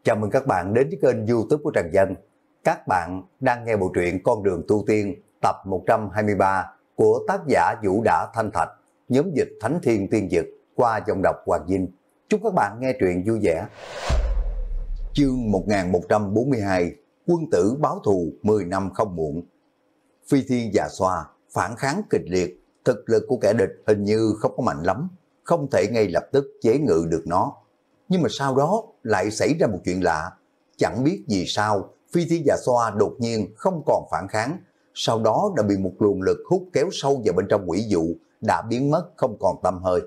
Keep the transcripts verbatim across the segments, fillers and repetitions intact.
Chào mừng các bạn đến với kênh YouTube của Trần Dân. Các bạn đang nghe bộ truyện Con đường tu tiên tập một trăm hai mươi ba của tác giả Vũ Đã Thanh Thạch, nhóm dịch Thánh Thiên Tiên Dực qua giọng đọc Hoàng Vinh. Chúc các bạn nghe truyện vui vẻ. Chương một nghìn một trăm bốn mươi hai, Quân tử báo thù mười năm không muộn. Phi Thiên già xoa, phản kháng kịch liệt, thực lực của kẻ địch hình như không có mạnh lắm, không thể ngay lập tức chế ngự được nó. Nhưng mà sau đó lại xảy ra một chuyện lạ, chẳng biết vì sao Phi Thiên già xoa đột nhiên không còn phản kháng, sau đó đã bị một luồng lực hút kéo sâu vào bên trong quỷ dụ, đã biến mất không còn tăm hơi.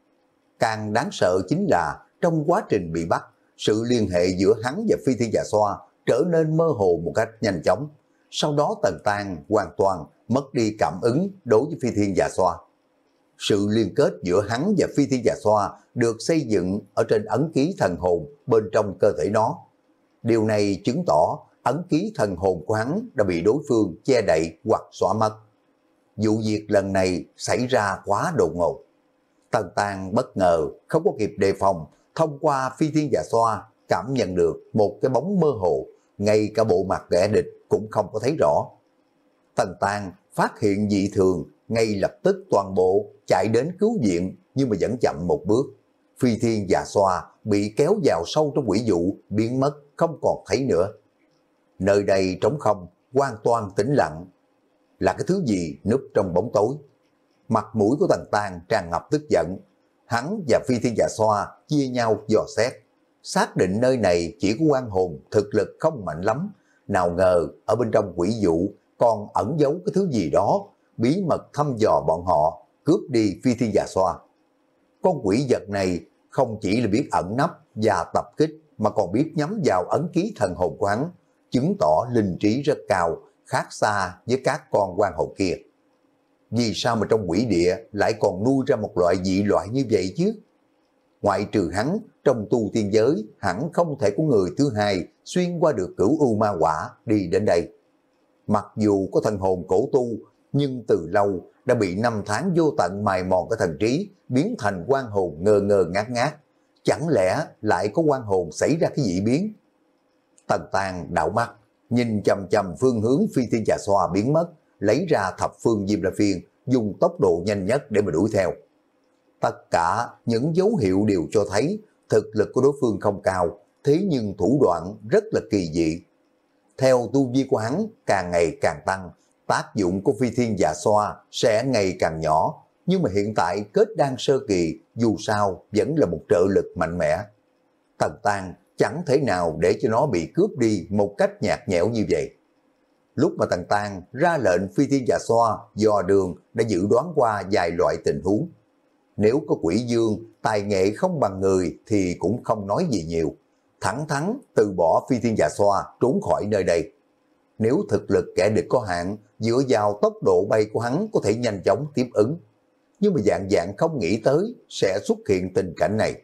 Càng đáng sợ chính là trong quá trình bị bắt, sự liên hệ giữa hắn và Phi Thiên già xoa trở nên mơ hồ một cách nhanh chóng. Sau đó Tần Tang hoàn toàn mất đi cảm ứng đối với Phi Thiên già xoa. Sự liên kết giữa hắn và Phi Thiên già xoa được xây dựng ở trên ấn ký thần hồn bên trong cơ thể nó. Điều này chứng tỏ ấn ký thần hồn của hắn đã bị đối phương che đậy hoặc xóa mất. Vụ việc lần này xảy ra quá đột ngột. Tần Tang bất ngờ, không có kịp đề phòng, thông qua Phi Thiên già xoa cảm nhận được một cái bóng mơ hồ, ngay cả bộ mặt kẻ địch cũng không có thấy rõ. Tần Tang phát hiện dị thường, ngay lập tức toàn bộ chạy đến cứu viện, nhưng mà vẫn chậm một bước. Phi Thiên già xoa bị kéo vào sâu trong quỷ dụ, biến mất không còn thấy nữa. Nơi đây trống không, hoàn toàn tĩnh lặng. Là cái thứ gì núp trong bóng tối? Mặt mũi của Tần Tang tràn ngập tức giận. Hắn và Phi Thiên già xoa chia nhau dò xét, xác định nơi này chỉ có oan hồn thực lực không mạnh lắm. Nào ngờ ở bên trong quỷ dụ còn ẩn giấu cái thứ gì đó, bí mật thăm dò bọn họ, cướp đi Phi Thiên già xoa. Con quỷ vật này không chỉ là biết ẩn nấp và tập kích, mà còn biết nhắm vào ấn ký thần hồn của hắn, chứng tỏ linh trí rất cao, khác xa với các con oan hồn kia. Vì sao mà trong quỷ địa lại còn nuôi ra một loại dị loại như vậy chứ? Ngoại trừ hắn, trong tu tiên giới hẳn không thể có người thứ hai xuyên qua được cửu u ma quả đi đến đây. Mặc dù có thần hồn cổ tu, nhưng từ lâu đã bị năm tháng vô tận mài mòn cái thần trí, biến thành oan hồn ngơ ngơ ngát ngát. Chẳng lẽ lại có oan hồn xảy ra cái dị biến? Tần Tang đảo mắt, nhìn chầm chầm phương hướng Phi Thiên già xoa biến mất, lấy ra thập phương diêm la phiên, dùng tốc độ nhanh nhất để mà đuổi theo. Tất cả những dấu hiệu đều cho thấy thực lực của đối phương không cao, thế nhưng thủ đoạn rất là kỳ dị. Theo tu vi của hắn càng ngày càng tăng, tác dụng của Phi Thiên già xoa sẽ ngày càng nhỏ, nhưng mà hiện tại kết đan sơ kỳ dù sao vẫn là một trợ lực mạnh mẽ. Tần Tang chẳng thể nào để cho nó bị cướp đi một cách nhạt nhẽo như vậy. Lúc mà Tần Tang ra lệnh Phi Thiên già xoa dò đường đã dự đoán qua vài loại tình huống. Nếu có quỷ dương, tài nghệ không bằng người thì cũng không nói gì nhiều, thẳng thắn từ bỏ Phi Thiên già xoa trốn khỏi nơi đây. Nếu thực lực kẻ địch có hạn, dựa vào tốc độ bay của hắn có thể nhanh chóng tiếp ứng. Nhưng mà dạng dạng không nghĩ tới sẽ xuất hiện tình cảnh này.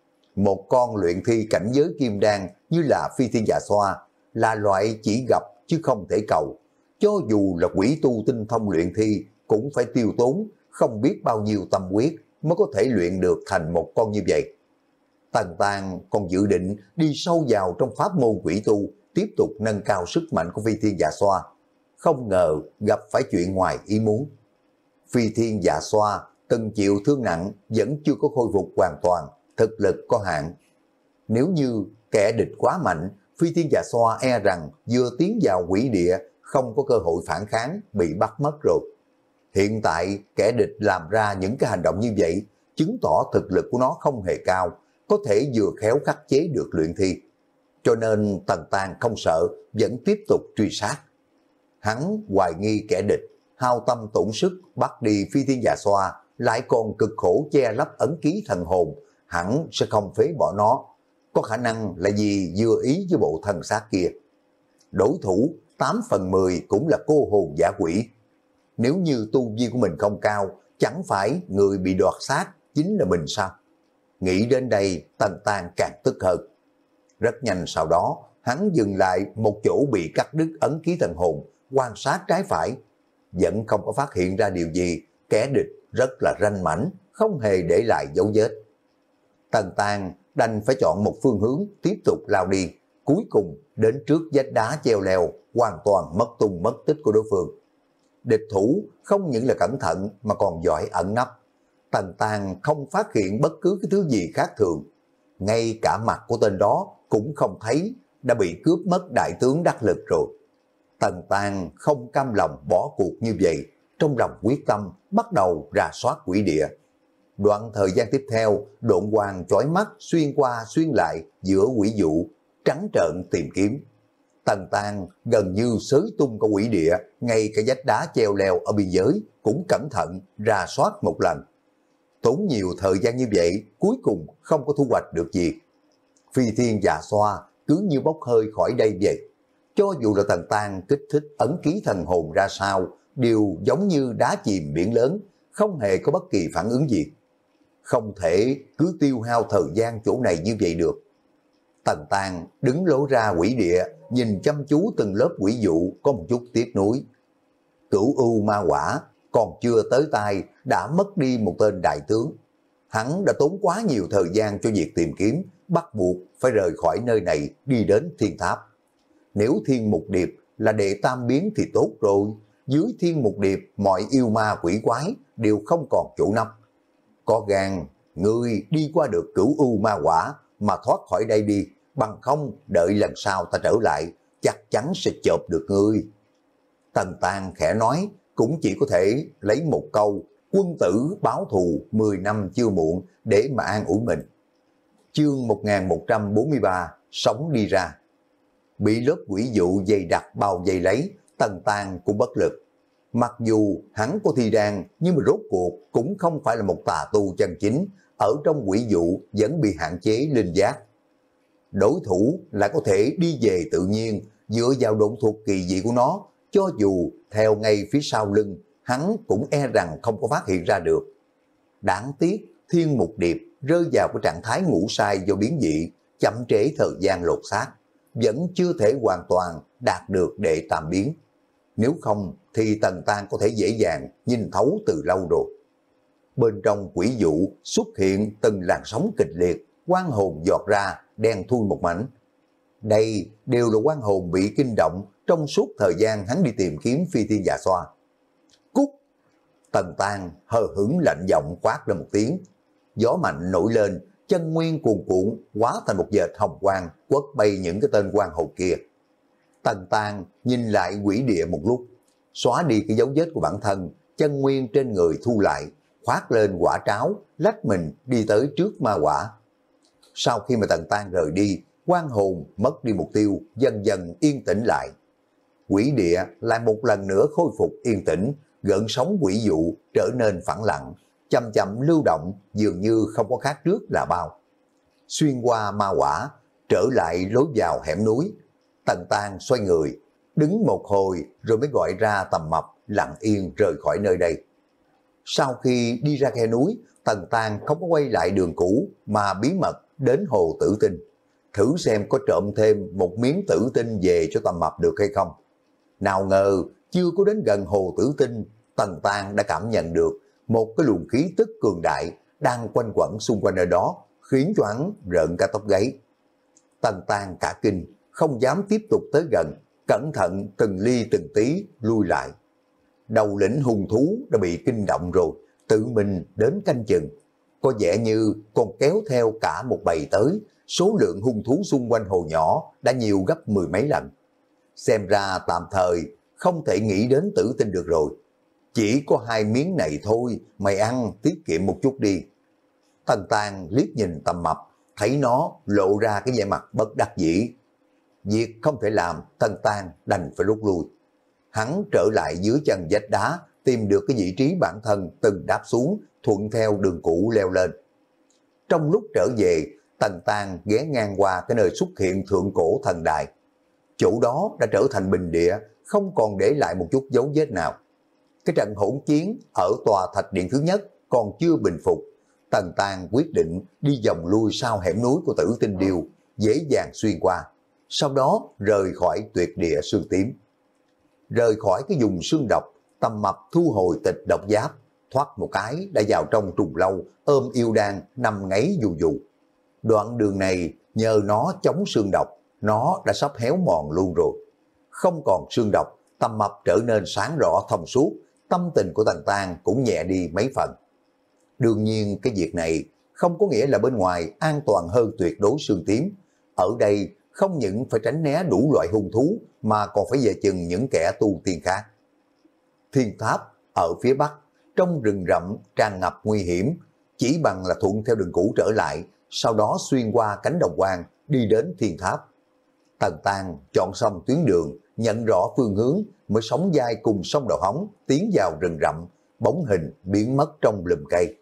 Một con luyện thi cảnh giới kim đan như là Phi Thiên già xoa là loại chỉ gặp chứ không thể cầu. Cho dù là quỷ tu tinh thông luyện thi cũng phải tiêu tốn không biết bao nhiêu tâm huyết mới có thể luyện được thành một con như vậy. Tần Tang còn dự định đi sâu vào trong pháp môn quỷ tu, tiếp tục nâng cao sức mạnh của Phi Thiên già xoa. Không ngờ gặp phải chuyện ngoài ý muốn. Phi Thiên già xoa từng chịu thương nặng vẫn chưa có khôi phục hoàn toàn, thực lực có hạn. Nếu như kẻ địch quá mạnh, Phi Thiên già xoa e rằng vừa tiến vào quỷ địa không có cơ hội phản kháng, bị bắt mất rồi. Hiện tại kẻ địch làm ra những cái hành động như vậy, chứng tỏ thực lực của nó không hề cao, có thể vừa khéo khắc chế được luyện thi. Cho nên Tần Tang không sợ, vẫn tiếp tục truy sát. Hắn hoài nghi kẻ địch, hao tâm tổn sức bắt đi Phi Thiên già xoa, lại còn cực khổ che lấp ấn ký thần hồn, hẳn sẽ không phế bỏ nó. Có khả năng là vì vừa ý với bộ thần xác kia. Đối thủ tám phần mười cũng là cô hồn giả quỷ. Nếu như tu vi của mình không cao, chẳng phải người bị đoạt xác chính là mình sao? Nghĩ đến đây, Tần Tang càng tức hơn. Rất nhanh sau đó, hắn dừng lại một chỗ bị cắt đứt ấn ký thần hồn, quan sát trái phải. Vẫn không có phát hiện ra điều gì, kẻ địch rất là ranh mãnh, không hề để lại dấu vết. Tần Tang đành phải chọn một phương hướng tiếp tục lao đi, cuối cùng đến trước vách đá treo leo, hoàn toàn mất tung mất tích của đối phương. Địch thủ không những là cẩn thận mà còn giỏi ẩn nấp. Tần Tàng không phát hiện bất cứ cái thứ gì khác thường, ngay cả mặt của tên đó cũng không thấy, đã bị cướp mất đại tướng đắc lực rồi. Tần Tàng không cam lòng bỏ cuộc như vậy, trong lòng quyết tâm bắt đầu rà soát quỷ địa. Đoạn thời gian tiếp theo, độn quang chói mắt xuyên qua xuyên lại giữa quỷ dụ, trắng trợn tìm kiếm. Tần Tàng gần như xới tung cả quỷ địa, ngay cả vách đá treo leo ở biên giới cũng cẩn thận rà soát một lần. Tốn nhiều thời gian như vậy, cuối cùng không có thu hoạch được gì. Phi thiên dạ xoa cứ như bốc hơi khỏi đây vậy. Cho dù là Tần Tàng kích thích ấn ký thần hồn ra sao, đều giống như đá chìm biển lớn, không hề có bất kỳ phản ứng gì. Không thể cứ tiêu hao thời gian chỗ này như vậy được. Tần Tàng đứng lối ra quỷ địa, nhìn chăm chú từng lớp quỷ dụ có một chút tiếc nuối. Cửu U ma quả còn chưa tới tay đã mất đi một tên đại tướng. Hắn đã tốn quá nhiều thời gian cho việc tìm kiếm, bắt buộc phải rời khỏi nơi này đi đến thiên tháp. Nếu thiên mục điệp là đệ tam biến thì tốt rồi, dưới thiên mục điệp mọi yêu ma quỷ quái đều không còn chỗ nấp. Có gan, ngươi đi qua được cửu U ma quả mà thoát khỏi đây đi, bằng không đợi lần sau ta trở lại, chắc chắn sẽ chộp được ngươi. Tần Tàng khẽ nói, cũng chỉ có thể lấy một câu, quân tử báo thù mười năm chưa muộn để mà an ủi mình. Chương một nghìn một trăm bốn mươi ba, sống đi ra. Bị lớp quỷ dụ dày đặc bao vây lấy, Tần Tàng cũng bất lực. Mặc dù hắn có thi đan, nhưng mà rốt cuộc cũng không phải là một tà tu chân chính, ở trong quỷ dụ vẫn bị hạn chế linh giác. Đối thủ lại có thể đi về tự nhiên, dựa vào độn thuật kỳ dị của nó, cho dù theo ngay phía sau lưng, hắn cũng e rằng không có phát hiện ra được. Đáng tiếc, thiên mục điệp rơi vào cái trạng thái ngủ sai do biến dị, chậm trễ thời gian lột xác, vẫn chưa thể hoàn toàn đạt được đệ tam biến. Nếu không thì Tần Tàng có thể dễ dàng nhìn thấu từ lâu rồi. Bên trong quỷ dụ xuất hiện từng làn sóng kịch liệt, oan hồn giọt ra, đen thui một mảnh. Đây đều là oan hồn bị kinh động trong suốt thời gian hắn đi tìm kiếm phi thiên dạ xoa. Cút! Tần Tàng hờ hững lạnh giọng quát lên một tiếng. Gió mạnh nổi lên, chân nguyên cuồn cuộn hóa thành một dệt hồng quang quất bay những cái tên oan hồn kia. Tần Tàng nhìn lại quỷ địa một lúc, xóa đi cái dấu vết của bản thân, chân nguyên trên người thu lại, khoác lên quả tráo, lách mình đi tới trước ma quả. Sau khi mà Tần Tàng rời đi, oan hồn mất đi mục tiêu, dần dần yên tĩnh lại. Quỷ địa lại một lần nữa khôi phục yên tĩnh, gợn sóng quỷ dụ trở nên phẳng lặng, chậm chậm lưu động, dường như không có khác trước là bao. Xuyên qua ma quả, trở lại lối vào hẻm núi, Tần Tàng xoay người, đứng một hồi rồi mới gọi ra Tầm Mập lặng yên rời khỏi nơi đây. Sau khi đi ra khe núi, Tần Tàng không có quay lại đường cũ mà bí mật đến hồ Tử Tinh, thử xem có trộm thêm một miếng tử tinh về cho Tầm Mập được hay không. Nào ngờ chưa có đến gần hồ Tử Tinh, Tần Tàng đã cảm nhận được một cái luồng khí tức cường đại đang quanh quẩn xung quanh nơi đó, khiến cho hắn rợn cả tóc gáy. Tần Tàng cả kinh, không dám tiếp tục tới gần, cẩn thận từng ly từng tí lui lại. Đầu lĩnh hung thú đã bị kinh động rồi, tự mình đến canh chừng. Có vẻ như còn kéo theo cả một bầy tới, số lượng hung thú xung quanh hồ nhỏ đã nhiều gấp mười mấy lần. Xem ra tạm thời không thể nghĩ đến tử tinh được rồi. Chỉ có hai miếng này thôi, mày ăn tiết kiệm một chút đi. Tần Tàng liếc nhìn Tầm Mập, thấy nó lộ ra cái vẻ mặt bất đắc dĩ. Việc không thể làm, Tần Tàng đành phải rút lui. Hắn trở lại dưới chân vách đá, tìm được cái vị trí bản thân từng đáp xuống, thuận theo đường cũ leo lên. Trong lúc trở về, Tần Tàng ghé ngang qua cái nơi xuất hiện thượng cổ thần đài. Chỗ đó đã trở thành bình địa, không còn để lại một chút dấu vết nào. Cái trận hỗn chiến ở tòa thạch điện thứ nhất còn chưa bình phục. Tần Tàng quyết định đi vòng lui sau hẻm núi của Tử Tinh Điêu, dễ dàng xuyên qua, sau đó rời khỏi tuyệt địa xương tím. Rời khỏi cái vùng xương độc, Tầm Mập thu hồi tịch độc giáp, thoát một cái đã vào trong trùng lâu, ôm yêu đan nằm ngáy dù dù. Đoạn đường này nhờ nó chống xương độc, nó đã sắp héo mòn luôn rồi. Không còn xương độc, Tầm Mập trở nên sáng rõ thông suốt, tâm tình của Tần Tang cũng nhẹ đi mấy phần. Đương nhiên cái việc này không có nghĩa là bên ngoài an toàn hơn tuyệt đối xương tím. Ở đây không những phải tránh né đủ loại hung thú mà còn phải dè chừng những kẻ tu tiên khác. Thiên tháp ở phía bắc, trong rừng rậm tràn ngập nguy hiểm, chỉ bằng là thuận theo đường cũ trở lại, sau đó xuyên qua cánh đồng hoang đi đến thiên tháp. Tần Tang chọn xong tuyến đường, nhận rõ phương hướng mới sóng vai cùng sông Đầu Hóng tiến vào rừng rậm, bóng hình biến mất trong lùm cây.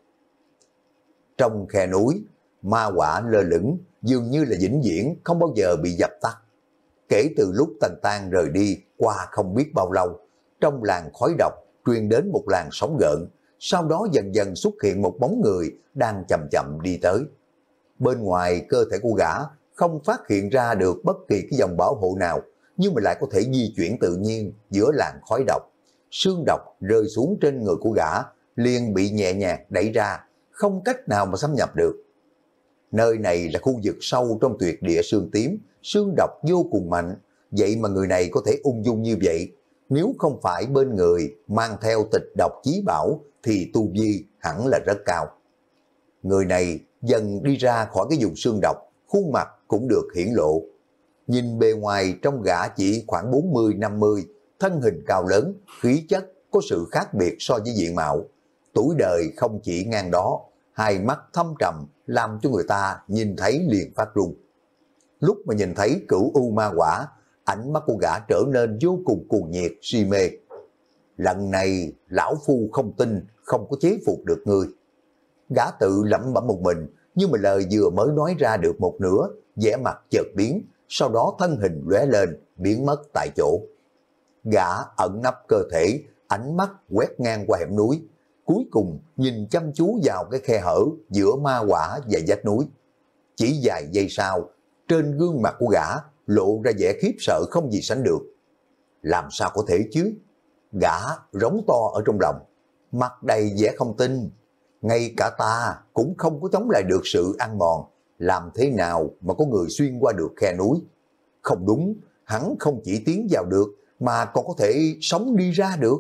Trong khe núi, ma hỏa lơ lửng, dường như là vĩnh viễn không bao giờ bị dập tắt. Kể từ lúc Tần Tang rời đi qua không biết bao lâu, trong làng khói độc truyền đến một làn sóng gợn, sau đó dần dần xuất hiện một bóng người đang chậm chậm đi tới. Bên ngoài cơ thể của gã không phát hiện ra được bất kỳ cái dòng bảo hộ nào, nhưng mà lại có thể di chuyển tự nhiên giữa làn khói độc. Sương độc rơi xuống trên người của gã, liền bị nhẹ nhàng đẩy ra, không cách nào mà xâm nhập được. Nơi này là khu vực sâu trong tuyệt địa sương tím, sương độc vô cùng mạnh, vậy mà người này có thể ung dung như vậy. Nếu không phải bên người mang theo tịch độc chí bảo thì tu vi hẳn là rất cao. Người này dần đi ra khỏi cái vùng sương độc, khuôn mặt cũng được hiển lộ. Nhìn bề ngoài trong gã chỉ khoảng bốn mươi năm mươi, thân hình cao lớn, khí chất có sự khác biệt so với diện mạo. Tuổi đời không chỉ ngang đó, hai mắt thâm trầm làm cho người ta nhìn thấy liền phát run. Lúc mà nhìn thấy Cửu U Ma Quả, ánh mắt của gã trở nên vô cùng cuồng nhiệt, si mê. Lần này lão phu không tin, không có chế phục được ngươi. Gã tự lẩm bẩm một mình, nhưng mà lời vừa mới nói ra được một nửa, vẻ mặt chợt biến, sau đó thân hình lóe lên, biến mất tại chỗ. Gã ẩn nấp cơ thể, ánh mắt quét ngang qua hẻm núi, cuối cùng nhìn chăm chú vào cái khe hở giữa ma quả và vách núi. Chỉ vài giây sau, trên gương mặt của gã lộ ra vẻ khiếp sợ không gì sánh được. Làm sao có thể chứ? Gã rống to ở trong lòng, mặt đầy vẻ không tin. Ngay cả ta cũng không có chống lại được sự ăn mòn, làm thế nào mà có người xuyên qua được khe núi? Không đúng, hắn không chỉ tiến vào được mà còn có thể sống đi ra được.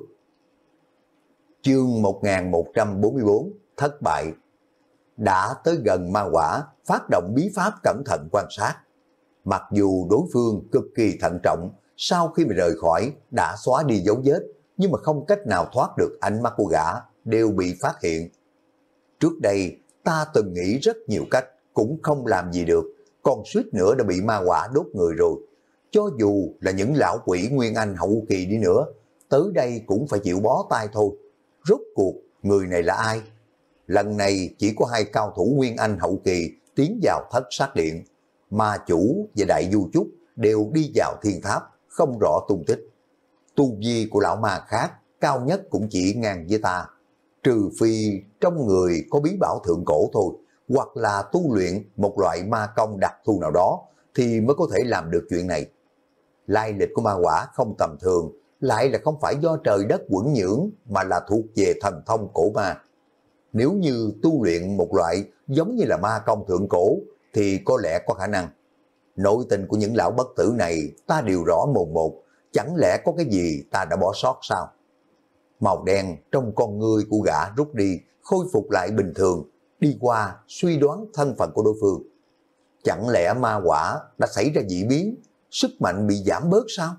Chương một nghìn một trăm bốn mươi bốn, thất bại. Đã tới gần ma quả, phát động bí pháp cẩn thận quan sát. Mặc dù đối phương cực kỳ thận trọng, sau khi mà rời khỏi đã xóa đi dấu vết, nhưng mà không cách nào thoát được ánh mắt của gã, đều bị phát hiện. Trước đây ta từng nghĩ rất nhiều cách, cũng không làm gì được, còn suýt nữa đã bị ma quả đốt người rồi. Cho dù là những lão quỷ Nguyên Anh hậu kỳ đi nữa, tới đây cũng phải chịu bó tay thôi. Rốt cuộc người này là ai? Lần này chỉ có hai cao thủ Nguyên Anh hậu kỳ tiến vào thất sát điện, ma chủ và đại du trúc đều đi vào thiên tháp, không rõ tung tích. Tu vi của lão ma khác cao nhất cũng chỉ ngang với ta, trừ phi trong người có bí bảo thượng cổ thôi, hoặc là tu luyện một loại ma công đặc thù nào đó thì mới có thể làm được chuyện này. Lai lịch của ma quả không tầm thường, lại là không phải do trời đất quẩn nhưỡng mà là thuộc về thần thông cổ ma. Nếu như tu luyện một loại giống như là ma công thượng cổ thì có lẽ có khả năng. Nội tình của những lão bất tử này ta đều rõ mồn một, chẳng lẽ có cái gì ta đã bỏ sót sao? Màu đen trong con ngươi của gã rút đi, khôi phục lại bình thường, đi qua suy đoán thân phận của đối phương. Chẳng lẽ ma quả đã xảy ra dị biến, sức mạnh bị giảm bớt sao?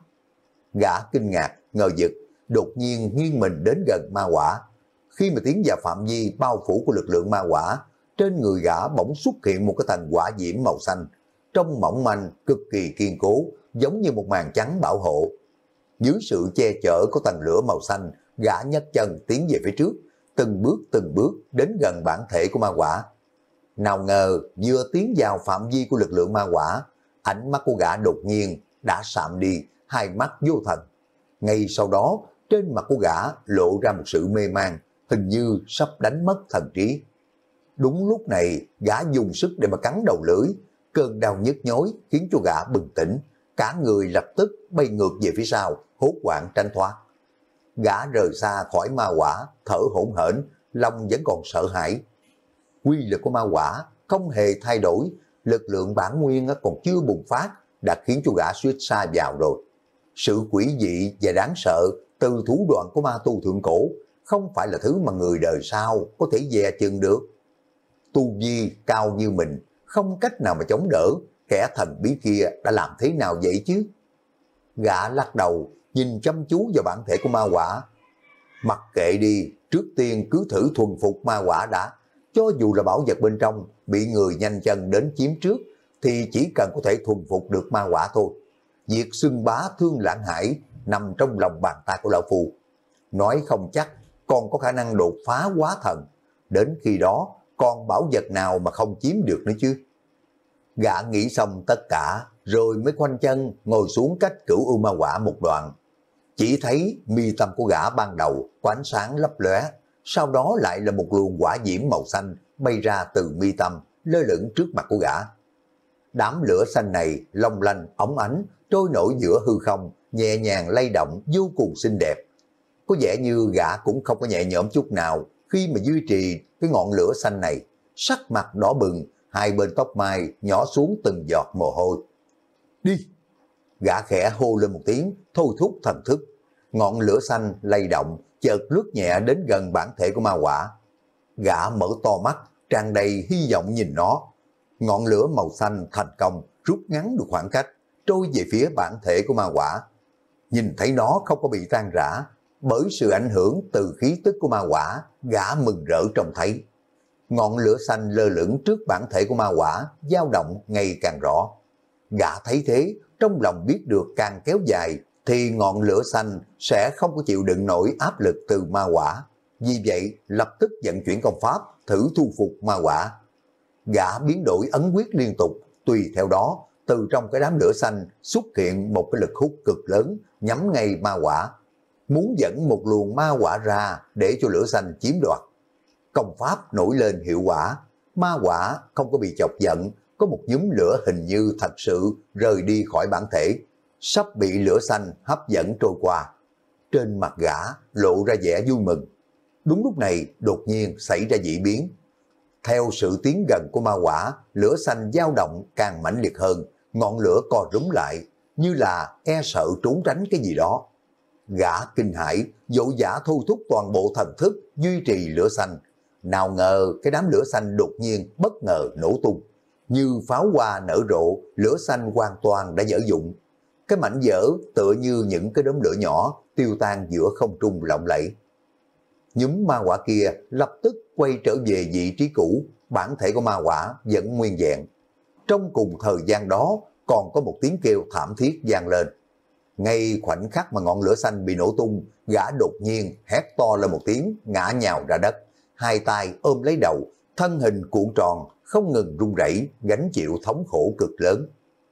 Gã kinh ngạc, ngờ vực, đột nhiên nghiêng mình đến gần ma quả. Khi mà tiến vào phạm vi bao phủ của lực lượng ma quả, trên người gã bỗng xuất hiện một cái tầng hỏa diễm màu xanh, trông mỏng manh, cực kỳ kiên cố, giống như một màn trắng bảo hộ. Dưới sự che chở của tầng lửa màu xanh, gã nhấc chân tiến về phía trước, từng bước từng bước đến gần bản thể của ma quả. Nào ngờ vừa tiến vào phạm vi của lực lượng ma quả, ánh mắt của gã đột nhiên đã sạm đi, hai mắt vô thần. Ngay sau đó, trên mặt của gã lộ ra một sự mê man, hình như sắp đánh mất thần trí. Đúng lúc này, gã dùng sức để mà cắn đầu lưỡi, cơn đau nhức nhối khiến cho gã bừng tỉnh, cả người lập tức bay ngược về phía sau, hốt hoảng tránh thoát. Gã rời xa khỏi ma quả, thở hổn hển, lòng vẫn còn sợ hãi. Quy lực của ma quả không hề thay đổi, lực lượng bản nguyên còn chưa bùng phát, đã khiến cho gã suýt sa vào rồi. Sự quỷ dị và đáng sợ từ thủ đoạn của ma tu thượng cổ không phải là thứ mà người đời sau có thể dè chừng được. Tu vi cao như mình, không cách nào mà chống đỡ, kẻ thần bí kia đã làm thế nào vậy chứ? Gã lắc đầu, nhìn chăm chú vào bản thể của ma quả. Mặc kệ đi, trước tiên cứ thử thuần phục ma quả đã. Cho dù là bảo vật bên trong bị người nhanh chân đến chiếm trước, thì chỉ cần có thể thuần phục được ma quả thôi. Việc xưng bá Thương Lãng Hải nằm trong lòng bàn tay của lão phu. Nói không chắc còn có khả năng đột phá hóa thần. Đến khi đó còn bảo vật nào mà không chiếm được nữa chứ? Gã nghĩ xong tất cả rồi mới khoanh chân ngồi xuống cách Cửu U Ma Quả một đoạn. Chỉ thấy mi tâm của gã ban đầu có ánh sáng lấp lóe, sau đó lại là một luồng hỏa diễm màu xanh bay ra từ mi tâm, lơ lửng trước mặt của gã. Đám lửa xanh này long lanh óng ánh trôi nổi giữa hư không, nhẹ nhàng lay động vô cùng xinh đẹp. Có vẻ như gã cũng không có nhẹ nhõm chút nào khi mà duy trì cái ngọn lửa xanh này. Sắc mặt đỏ bừng, hai bên tóc mai nhỏ xuống từng giọt mồ hôi. Đi! Gã khẽ hô lên một tiếng, thôi thúc thần thức. Ngọn lửa xanh lay động, chợt lướt nhẹ đến gần bản thể của ma quả. Gã mở to mắt, tràn đầy hy vọng nhìn nó. Ngọn lửa màu xanh thành công rút ngắn được khoảng cách, trôi về phía bản thể của ma quả. Nhìn thấy nó không có bị tan rã, bởi sự ảnh hưởng từ khí tức của ma quả, gã mừng rỡ trông thấy. Ngọn lửa xanh lơ lửng trước bản thể của ma quả, dao động ngày càng rõ. Gã thấy thế, trong lòng biết được càng kéo dài, thì ngọn lửa xanh sẽ không có chịu đựng nổi áp lực từ ma quả. Vì vậy, lập tức vận chuyển công pháp, thử thu phục ma quả. Gã biến đổi ấn quyết liên tục, tùy theo đó, từ trong cái đám lửa xanh xuất hiện một cái lực hút cực lớn, nhắm ngay ma quả. Muốn dẫn một luồng ma quả ra để cho lửa xanh chiếm đoạt. Công pháp nổi lên hiệu quả, ma quả không có bị chọc giận, có một nhúm lửa hình như thật sự rời đi khỏi bản thể, sắp bị lửa xanh hấp dẫn trôi qua. Trên mặt gã lộ ra vẻ vui mừng. Đúng lúc này đột nhiên xảy ra dị biến. Theo sự tiến gần của ma quả, lửa xanh dao động càng mãnh liệt hơn, ngọn lửa co rúm lại, như là e sợ trốn tránh cái gì đó. Gã kinh hãi, vội vã thu thúc toàn bộ thần thức, duy trì lửa xanh. Nào ngờ cái đám lửa xanh đột nhiên bất ngờ nổ tung. Như pháo hoa nở rộ, lửa xanh hoàn toàn đã dở dụng. Cái mảnh vỡ tựa như những cái đốm lửa nhỏ tiêu tan giữa không trung lộng lẫy. Nhúm ma quả kia lập tức quay trở về vị trí cũ, bản thể của ma quả vẫn nguyên vẹn. Trong cùng thời gian đó còn có một tiếng kêu thảm thiết vang lên. Ngay khoảnh khắc mà ngọn lửa xanh bị nổ tung, gã đột nhiên hét to lên một tiếng, ngã nhào ra đất, hai tay ôm lấy đầu, thân hình cuộn tròn, không ngừng run rẩy, gánh chịu thống khổ cực lớn.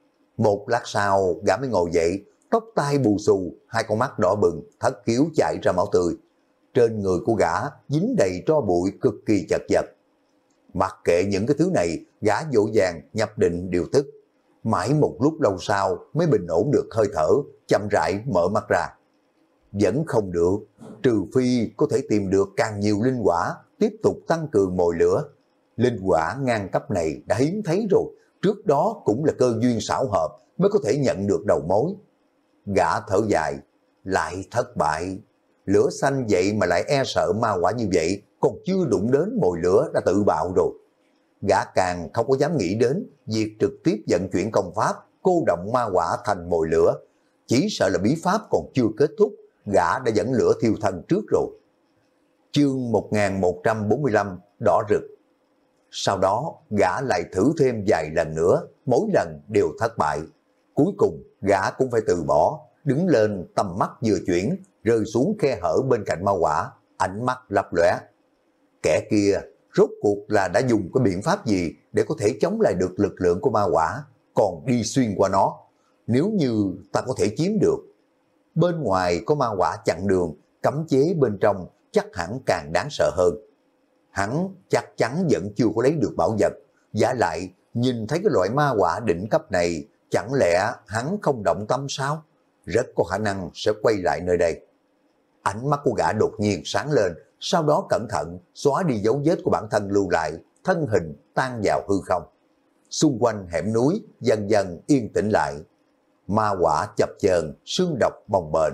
Một lát sau, gã mới ngồi dậy, tóc tai bù xù, hai con mắt đỏ bừng, thất khiếu chảy ra máu tươi. Trên người của gã dính đầy tro bụi cực kỳ chật vật. Mặc kệ những cái thứ này, gã vội vàng nhập định điều tức. Mãi một lúc lâu sau mới bình ổn được hơi thở, chậm rãi mở mắt ra. Vẫn không được, trừ phi có thể tìm được càng nhiều linh quả, tiếp tục tăng cường mồi lửa. Linh quả ngang cấp này đã hiếm thấy rồi, trước đó cũng là cơ duyên xảo hợp mới có thể nhận được đầu mối. Gã thở dài, lại thất bại. Lửa xanh vậy mà lại e sợ ma quả như vậy, còn chưa đụng đến mồi lửa đã tự bạo rồi. Gã càng không có dám nghĩ đến việc trực tiếp vận chuyển công pháp, cô động ma quả thành mồi lửa. Chỉ sợ là bí pháp còn chưa kết thúc, gã đã dẫn lửa thiêu thân trước rồi. Chương một nghìn một trăm bốn mươi lăm đỏ rực. Sau đó, gã lại thử thêm vài lần nữa, mỗi lần đều thất bại. Cuối cùng, gã cũng phải từ bỏ, đứng lên tầm mắt vừa chuyển, rơi xuống khe hở bên cạnh ma quả, ánh mắt lấp lóe. Kẻ kia rốt cuộc là đã dùng cái biện pháp gì để có thể chống lại được lực lượng của ma quả, còn đi xuyên qua nó. Nếu như ta có thể chiếm được, bên ngoài có ma quả chặn đường, cấm chế bên trong chắc hẳn càng đáng sợ hơn. Hắn chắc chắn vẫn chưa có lấy được bảo vật, giả lại nhìn thấy cái loại ma quả đỉnh cấp này, chẳng lẽ hắn không động tâm sao? Rất có khả năng sẽ quay lại nơi đây. Ánh mắt của gã đột nhiên sáng lên, sau đó cẩn thận xóa đi dấu vết của bản thân lưu lại, thân hình tan vào hư không. Xung quanh hẻm núi dần dần yên tĩnh lại, ma quả chập chờn, xương độc bồng bềnh.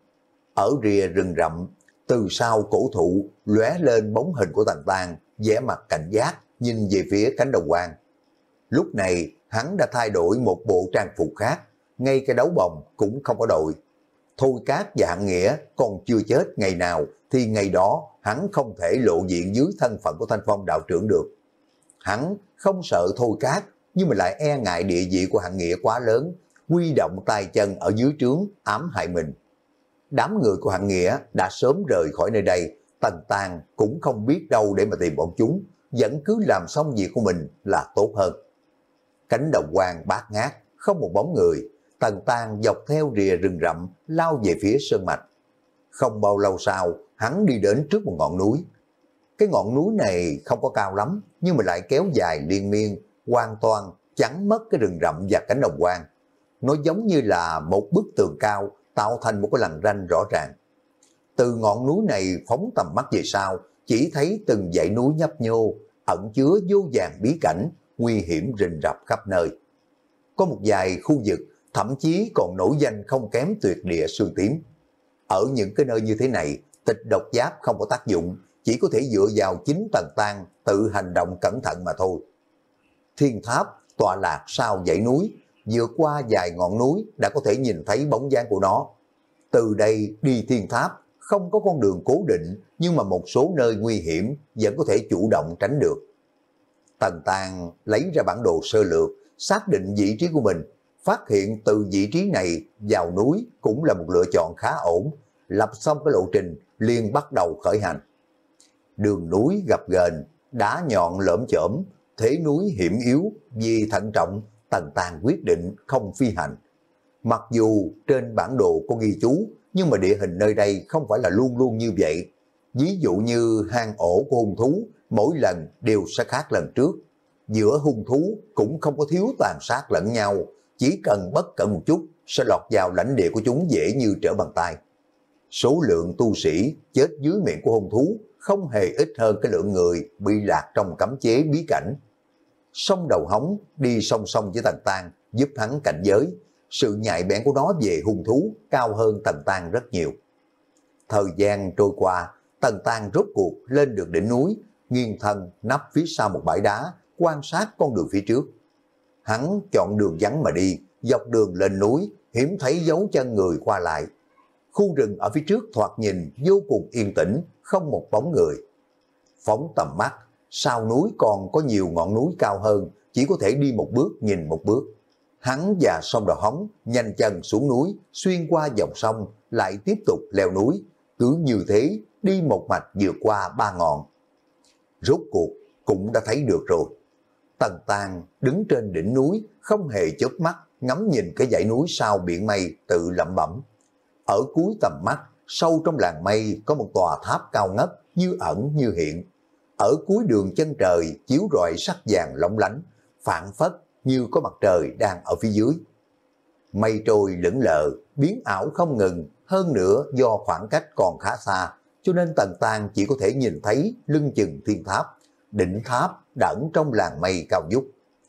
Ở rìa rừng rậm, từ sau cổ thụ lóe lên bóng hình của Tần Tang, vẻ mặt cảnh giác nhìn về phía cánh đồng hoang. Lúc này hắn đã thay đổi một bộ trang phục khác, ngay cái đấu bồng cũng không có đội. Thôi Cát và Hạng Nghĩa còn chưa chết ngày nào thì ngày đó hắn không thể lộ diện dưới thân phận của Thanh Phong đạo trưởng được. Hắn không sợ Thôi Cát, nhưng mà lại e ngại địa vị của Hạng Nghĩa quá lớn, huy động tay chân ở dưới trướng ám hại mình. Đám người của Hạng Nghĩa đã sớm rời khỏi nơi đây, Tần Tang cũng không biết đâu để mà tìm bọn chúng, vẫn cứ làm xong việc của mình là tốt hơn. Cánh đồng hoang bát ngát, không một bóng người, Tần Tang dọc theo rìa rừng rậm lao về phía sơn mạch. Không bao lâu sau, hắn đi đến trước một ngọn núi. Cái ngọn núi này không có cao lắm, nhưng mà lại kéo dài liên miên, hoàn toàn chắn mất cái rừng rậm và cánh đồng hoang. Nó giống như là một bức tường cao tạo thành một cái lằn ranh rõ ràng. Từ ngọn núi này phóng tầm mắt về sau, chỉ thấy từng dãy núi nhấp nhô, ẩn chứa vô vàn bí cảnh, nguy hiểm rình rập khắp nơi. Có một vài khu vực thậm chí còn nổi danh không kém tuyệt địa xương tím. Ở những cái nơi như thế này, tịch độc giáp không có tác dụng, chỉ có thể dựa vào chính Tần Tang tự hành động cẩn thận mà thôi. Thiên tháp tọa lạc sau dãy núi, vượt qua vài ngọn núi đã có thể nhìn thấy bóng dáng của nó. Từ đây đi thiên tháp không có con đường cố định, nhưng mà một số nơi nguy hiểm vẫn có thể chủ động tránh được. Tần Tang lấy ra bản đồ sơ lược, xác định vị trí của mình, phát hiện từ vị trí này vào núi cũng là một lựa chọn khá ổn. Lập xong cái lộ trình liền bắt đầu khởi hành. Đường núi gập ghềnh, đá nhọn lởm chởm, thế núi hiểm yếu, vì thận trọng Tần Tang quyết định không phi hành. Mặc dù trên bản đồ có ghi chú, nhưng mà địa hình nơi đây không phải là luôn luôn như vậy. Ví dụ như hang ổ của hung thú, mỗi lần đều sẽ khác lần trước. Giữa hung thú cũng không có thiếu tàn sát lẫn nhau, chỉ cần bất cẩn một chút sẽ lọt vào lãnh địa của chúng dễ như trở bàn tay. Số lượng tu sĩ chết dưới miệng của hung thú không hề ít hơn cái lượng người bị lạc trong cấm chế bí cảnh. Sông Đầu Hóng đi song song với Tần Tang giúp hắn cảnh giới, sự nhạy bén của nó về hung thú cao hơn Tần Tang rất nhiều. Thời gian trôi qua, Tần Tang rốt cuộc lên được đỉnh núi, nghiêng thân nấp phía sau một bãi đá, quan sát con đường phía trước. Hắn chọn đường vắng mà đi, dọc đường lên núi, hiếm thấy dấu chân người qua lại. Khu rừng ở phía trước thoạt nhìn vô cùng yên tĩnh, không một bóng người. Phóng tầm mắt, sau núi còn có nhiều ngọn núi cao hơn, chỉ có thể đi một bước nhìn một bước. Hắn và Sông Đầu Hóng nhanh chân xuống núi, xuyên qua dòng sông, lại tiếp tục leo núi. Cứ như thế, đi một mạch vượt qua ba ngọn. Rốt cuộc cũng đã thấy được rồi. Tần Tang đứng trên đỉnh núi, không hề chớp mắt, ngắm nhìn cái dãy núi sau biển mây, tự lẩm bẩm. Ở cuối tầm mắt, sâu trong làng mây có một tòa tháp cao ngất, như ẩn như hiện. Ở cuối đường chân trời chiếu rọi sắc vàng lóng lánh, phảng phất như có mặt trời đang ở phía dưới. Mây trôi lững lờ, biến ảo không ngừng, hơn nữa do khoảng cách còn khá xa, cho nên Tần Tang chỉ có thể nhìn thấy lưng chừng thiên tháp, đỉnh tháp đã ẩn trong làng mây cao vút.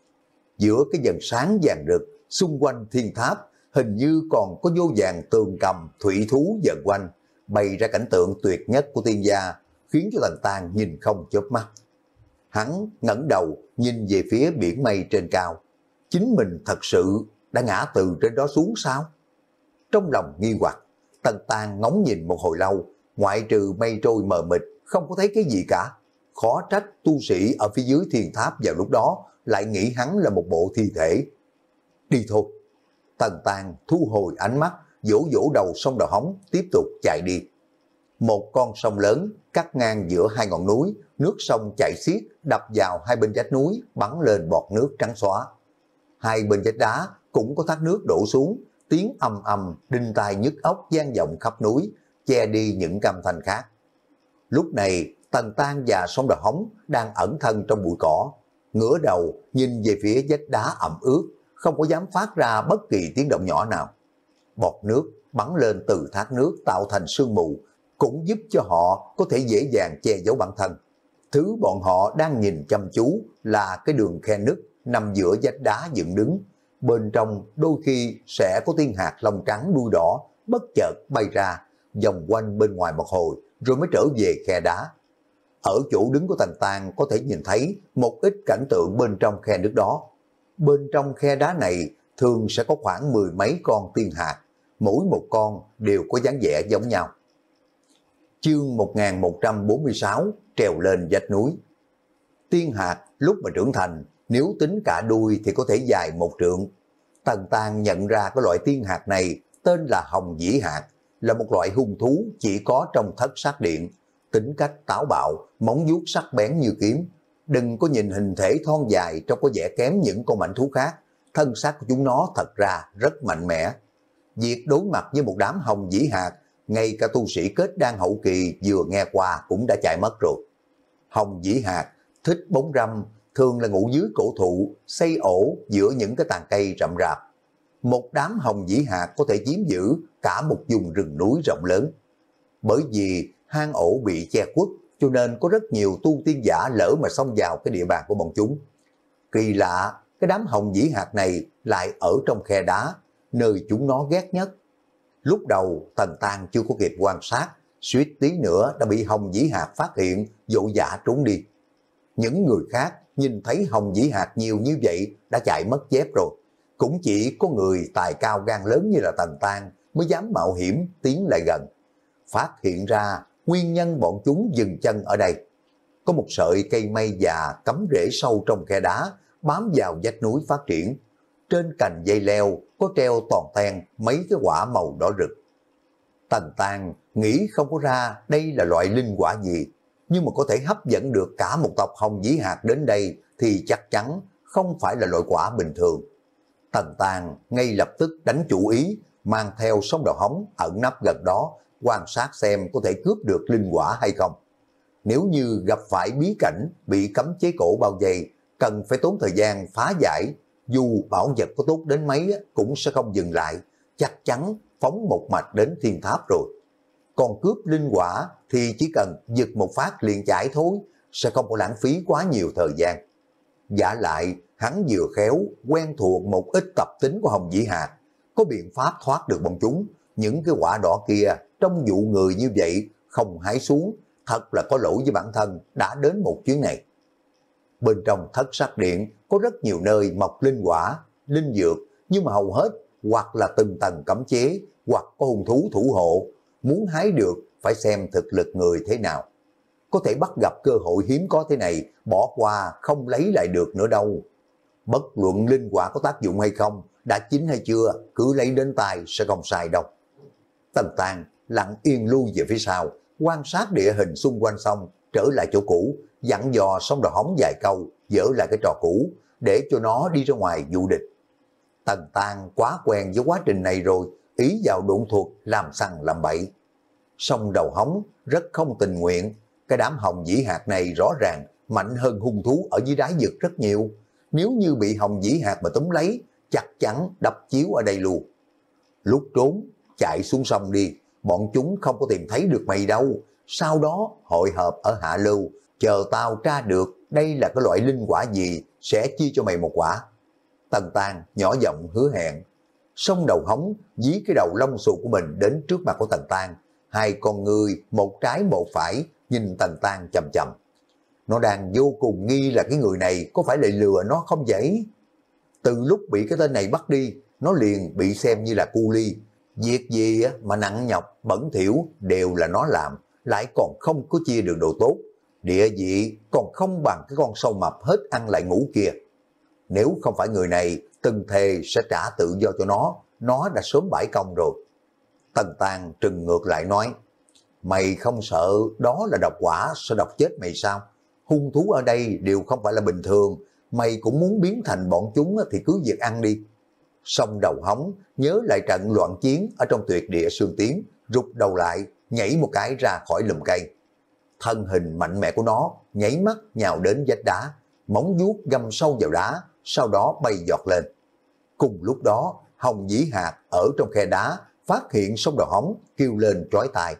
Giữa cái dần sáng vàng rực, xung quanh thiên tháp hình như còn có vô vàn tường cầm, thủy thú vần quanh, bày ra cảnh tượng tuyệt nhất của tiên gia, khiến cho Tần Tang nhìn không chớp mắt. Hắn ngẩng đầu nhìn về phía biển mây trên cao. Chính mình thật sự đã ngã từ trên đó xuống sao? Trong lòng nghi hoặc, Tần Tang ngóng nhìn một hồi lâu, ngoại trừ mây trôi mờ mịt, không có thấy cái gì cả. Khó trách tu sĩ ở phía dưới thiên tháp vào lúc đó lại nghĩ hắn là một bộ thi thể. Đi thôi. Tần Tang thu hồi ánh mắt, vỗ vỗ đầu Sông Đầu Hóng, tiếp tục chạy đi. Một con sông lớn cắt ngang giữa hai ngọn núi, nước sông chảy xiết đập vào hai bên vách núi, bắn lên bọt nước trắng xóa. Hai bên vách đá cũng có thác nước đổ xuống, tiếng ầm ầm đinh tai nhức óc vang vọng khắp núi, che đi những âm thanh khác. Lúc này Tần Tang và Sông Đầu Hóng đang ẩn thân trong bụi cỏ, ngửa đầu nhìn về phía vách đá ẩm ướt, không có dám phát ra bất kỳ tiếng động nhỏ nào. Bọt nước bắn lên từ thác nước tạo thành sương mù, cũng giúp cho họ có thể dễ dàng che giấu bản thân. Thứ bọn họ đang nhìn chăm chú là cái đường khe nứt nằm giữa vách đá dựng đứng, bên trong đôi khi sẽ có tiên hạt lông trắng đuôi đỏ bất chợt bay ra, vòng quanh bên ngoài một hồi rồi mới trở về khe đá. Ở chỗ đứng của Tần Tang có thể nhìn thấy một ít cảnh tượng bên trong khe nước đó. Bên trong khe đá này thường sẽ có khoảng mười mấy con tiên hạt, mỗi một con đều có dáng vẻ giống nhau. Chương một nghìn một trăm bốn mươi sáu trèo lên vách núi. Tiên hạt lúc mà trưởng thành, nếu tính cả đuôi thì có thể dài một trượng. Tần Tang nhận ra cái loại tiên hạt này tên là hồng dĩ hạt, là một loại hung thú chỉ có trong thất sát điện. Tính cách táo bạo, móng vuốt sắc bén như kiếm. Đừng có nhìn hình thể thon dài trông có vẻ kém những con mãnh thú khác, thân xác của chúng nó thật ra rất mạnh mẽ. Việc đối mặt với một đám hồng dĩ hạt, ngay cả tu sĩ kết đan hậu kỳ vừa nghe qua cũng đã chạy mất rồi. Hồng dĩ hạt thích bóng râm, thường là ngủ dưới cổ thụ, xây ổ giữa những cái tàn cây rậm rạp. Một đám hồng dĩ hạt có thể chiếm giữ cả một vùng rừng núi rộng lớn. Bởi vì hang ổ bị che khuất, cho nên có rất nhiều tu tiên giả lỡ mà xông vào cái địa bàn của bọn chúng. Kỳ lạ, cái đám hồng dĩ hạt này lại ở trong khe đá, nơi chúng nó ghét nhất. Lúc đầu Tần Tang chưa có kịp quan sát, suýt tí nữa đã bị hồng dĩ hạt phát hiện, vội vã trốn đi. Những người khác nhìn thấy hồng dĩ hạt nhiều như vậy đã chạy mất dép rồi. Cũng chỉ có người tài cao gan lớn như là Tần Tang mới dám mạo hiểm tiến lại gần. Phát hiện ra nguyên nhân bọn chúng dừng chân ở đây. Có một sợi cây mây già cắm rễ sâu trong khe đá, bám vào vách núi phát triển. Trên cành dây leo có treo toàn ten mấy cái quả màu đỏ rực. Tần Tang nghĩ không có ra đây là loại linh quả gì, nhưng mà có thể hấp dẫn được cả một tộc hồng dĩ hạt đến đây thì chắc chắn không phải là loại quả bình thường. Tần Tang ngay lập tức đánh chủ ý, mang theo sông đầu hóng ẩn nấp gần đó, quan sát xem có thể cướp được linh quả hay không. Nếu như gặp phải bí cảnh bị cấm chế cổ bao vây, cần phải tốn thời gian phá giải, dù bảo vật có tốt đến mấy cũng sẽ không dừng lại, chắc chắn phóng một mạch đến thiên tháp rồi. Còn cướp linh quả thì chỉ cần giật một phát liền chạy thôi, sẽ không có lãng phí quá nhiều thời gian. Giả lại, hắn vừa khéo, quen thuộc một ít tập tính của hồng dĩ hạt, có biện pháp thoát được bọn chúng. Những cái quả đỏ kia, trong vụ người như vậy, không hái xuống, thật là có lỗi với bản thân đã đến một chuyến này. Bên trong thất sát điện có rất nhiều nơi mọc linh quả, linh dược, nhưng mà hầu hết hoặc là từng tầng cấm chế, hoặc có hung thú thủ hộ. Muốn hái được phải xem thực lực người thế nào. Có thể bắt gặp cơ hội hiếm có thế này, bỏ qua không lấy lại được nữa đâu. Bất luận linh quả có tác dụng hay không, đã chín hay chưa, cứ lấy đến tay sẽ không sai đâu. Tần Tang lặng yên lui về phía sau, quan sát địa hình xung quanh xong, trở lại chỗ cũ, dặn dò xong đầu hóng vài câu, dỡ lại cái trò cũ, để cho nó đi ra ngoài vụ địch. Tần Tang quá quen với quá trình này rồi, ý vào độn thuật làm sằng làm bậy. Xong đầu hóng rất không tình nguyện, cái đám hồng dĩ hạt này rõ ràng mạnh hơn hung thú ở dưới đáy vực rất nhiều. Nếu như bị hồng dĩ hạt mà túm lấy, chắc chắn đập chiếu ở đây luôn. Lúc trốn, chạy xuống sông đi, bọn chúng không có tìm thấy được mày đâu. Sau đó hội hợp ở hạ lưu, chờ tao tra được đây là cái loại linh quả gì, sẽ chia cho mày một quả. Tần Tang nhỏ giọng hứa hẹn. Xong đầu hóng dí cái đầu lông xù của mình đến trước mặt của Tần Tang. Hai con người, một trái một phải, nhìn Tần Tang chầm chầm. Nó đang vô cùng nghi là cái người này có phải lại lừa nó không vậy? Từ lúc bị cái tên này bắt đi, nó liền bị xem như là cu ly. Việc gì mà nặng nhọc, bẩn thỉu đều là nó làm, lại còn không có chia được đồ tốt. Địa vị còn không bằng cái con sâu mập hết ăn lại ngủ kia. Nếu không phải người này từng thề sẽ trả tự do cho nó, nó đã sớm bãi công rồi. Tần Tang trừng ngược lại nói, mày không sợ đó là độc quả sẽ độc chết mày sao? Hung thú ở đây đều không phải là bình thường, mày cũng muốn biến thành bọn chúng thì cứ việc ăn đi. Xong đầu hóng, nhớ lại trận loạn chiến ở trong tuyệt địa Sương Tiến, rụt đầu lại, nhảy một cái ra khỏi lùm cây. Thân hình mạnh mẽ của nó nhảy mắt nhào đến vách đá, móng vuốt găm sâu vào đá, sau đó bay giọt lên. Cùng lúc đó, hồng dĩ hạt ở trong khe đá phát hiện sông đầu hóng, kêu lên chói tai.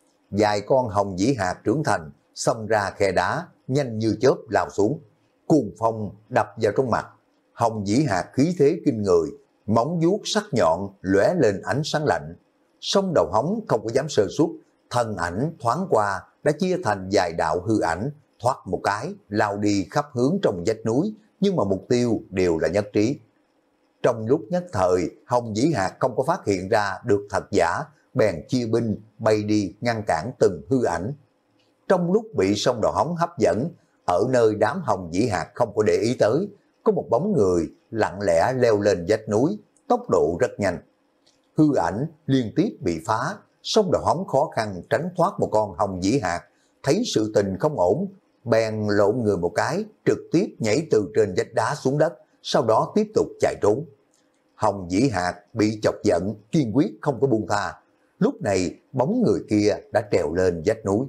Vài con hồng dĩ hạt trưởng thành xông ra khe đá, nhanh như chớp lao xuống. Cuồng phong đập vào trong mặt. Hồng Dĩ Hạc khí thế kinh người, móng vuốt sắc nhọn lóe lên ánh sáng lạnh. Song đầu hóng không có dám sơ suất, thân ảnh thoáng qua đã chia thành vài đạo hư ảnh, thoát một cái lao đi khắp hướng trong vách núi, nhưng mà mục tiêu đều là nhất trí. Trong lúc nhất thời, Hồng Dĩ Hạc không có phát hiện ra được thật giả, bèn chia binh bay đi ngăn cản từng hư ảnh. Trong lúc bị sông đầu hóng hấp dẫn, ở nơi đám Hồng Dĩ Hạc không có để ý tới, có một bóng người lặng lẽ leo lên vách núi, tốc độ rất nhanh. Hư ảnh liên tiếp bị phá, sông đầu hóng khó khăn tránh thoát một con Hồng Dĩ Hạc, thấy sự tình không ổn, bèn lộn người một cái, trực tiếp nhảy từ trên vách đá xuống đất, sau đó tiếp tục chạy trốn. Hồng Dĩ Hạc bị chọc giận, kiên quyết không có buông tha. Lúc này bóng người kia đã trèo lên vách núi.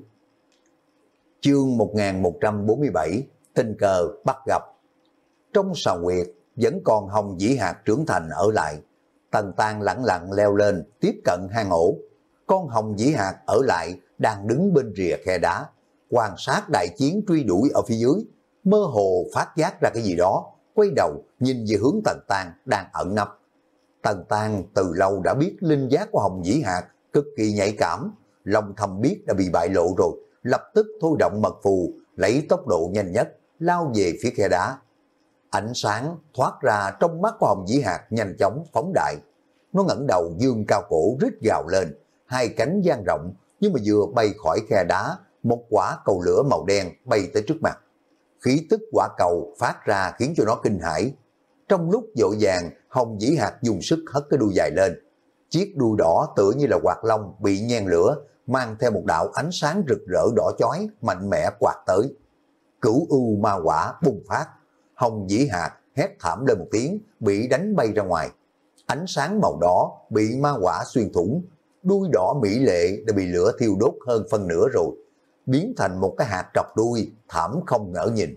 Chương một nghìn một trăm bốn mươi bảy, tình cờ bắt gặp. Trong sào huyệt vẫn còn Hồng Dĩ Hạc trưởng thành ở lại. Tần Tang lẳng lặng leo lên, tiếp cận hang ổ. Con Hồng Dĩ Hạc ở lại đang đứng bên rìa khe đá, quan sát đại chiến truy đuổi ở phía dưới, mơ hồ phát giác ra cái gì đó, quay đầu nhìn về hướng Tần Tang đang ẩn nấp. Tần Tang từ lâu đã biết linh giác của Hồng Dĩ Hạc cực kỳ nhạy cảm, lòng thầm biết đã bị bại lộ rồi, lập tức thôi động mật phù, lấy tốc độ nhanh nhất lao về phía khe đá. Ánh sáng thoát ra trong mắt của Hồng Dĩ Hạc nhanh chóng phóng đại. Nó ngẩng đầu dương cao cổ rít gào lên, hai cánh dang rộng, nhưng mà vừa bay khỏi khe đá, một quả cầu lửa màu đen bay tới trước mặt. Khí tức quả cầu phát ra khiến cho nó kinh hãi. Trong lúc vội vàng, Hồng Dĩ Hạc dùng sức hất cái đuôi dài lên. Chiếc đuôi đỏ tựa như là quạt lông bị nhen lửa, mang theo một đạo ánh sáng rực rỡ đỏ chói mạnh mẽ quạt tới. Cửu u ma quả bùng phát, Hồng Dĩ Hạc hét thảm lên một tiếng, bị đánh bay ra ngoài. Ánh sáng màu đỏ bị ma quả xuyên thủng, đuôi đỏ mỹ lệ đã bị lửa thiêu đốt hơn phân nửa rồi, biến thành một cái hạt trọc đuôi, thảm không ngỡ nhìn.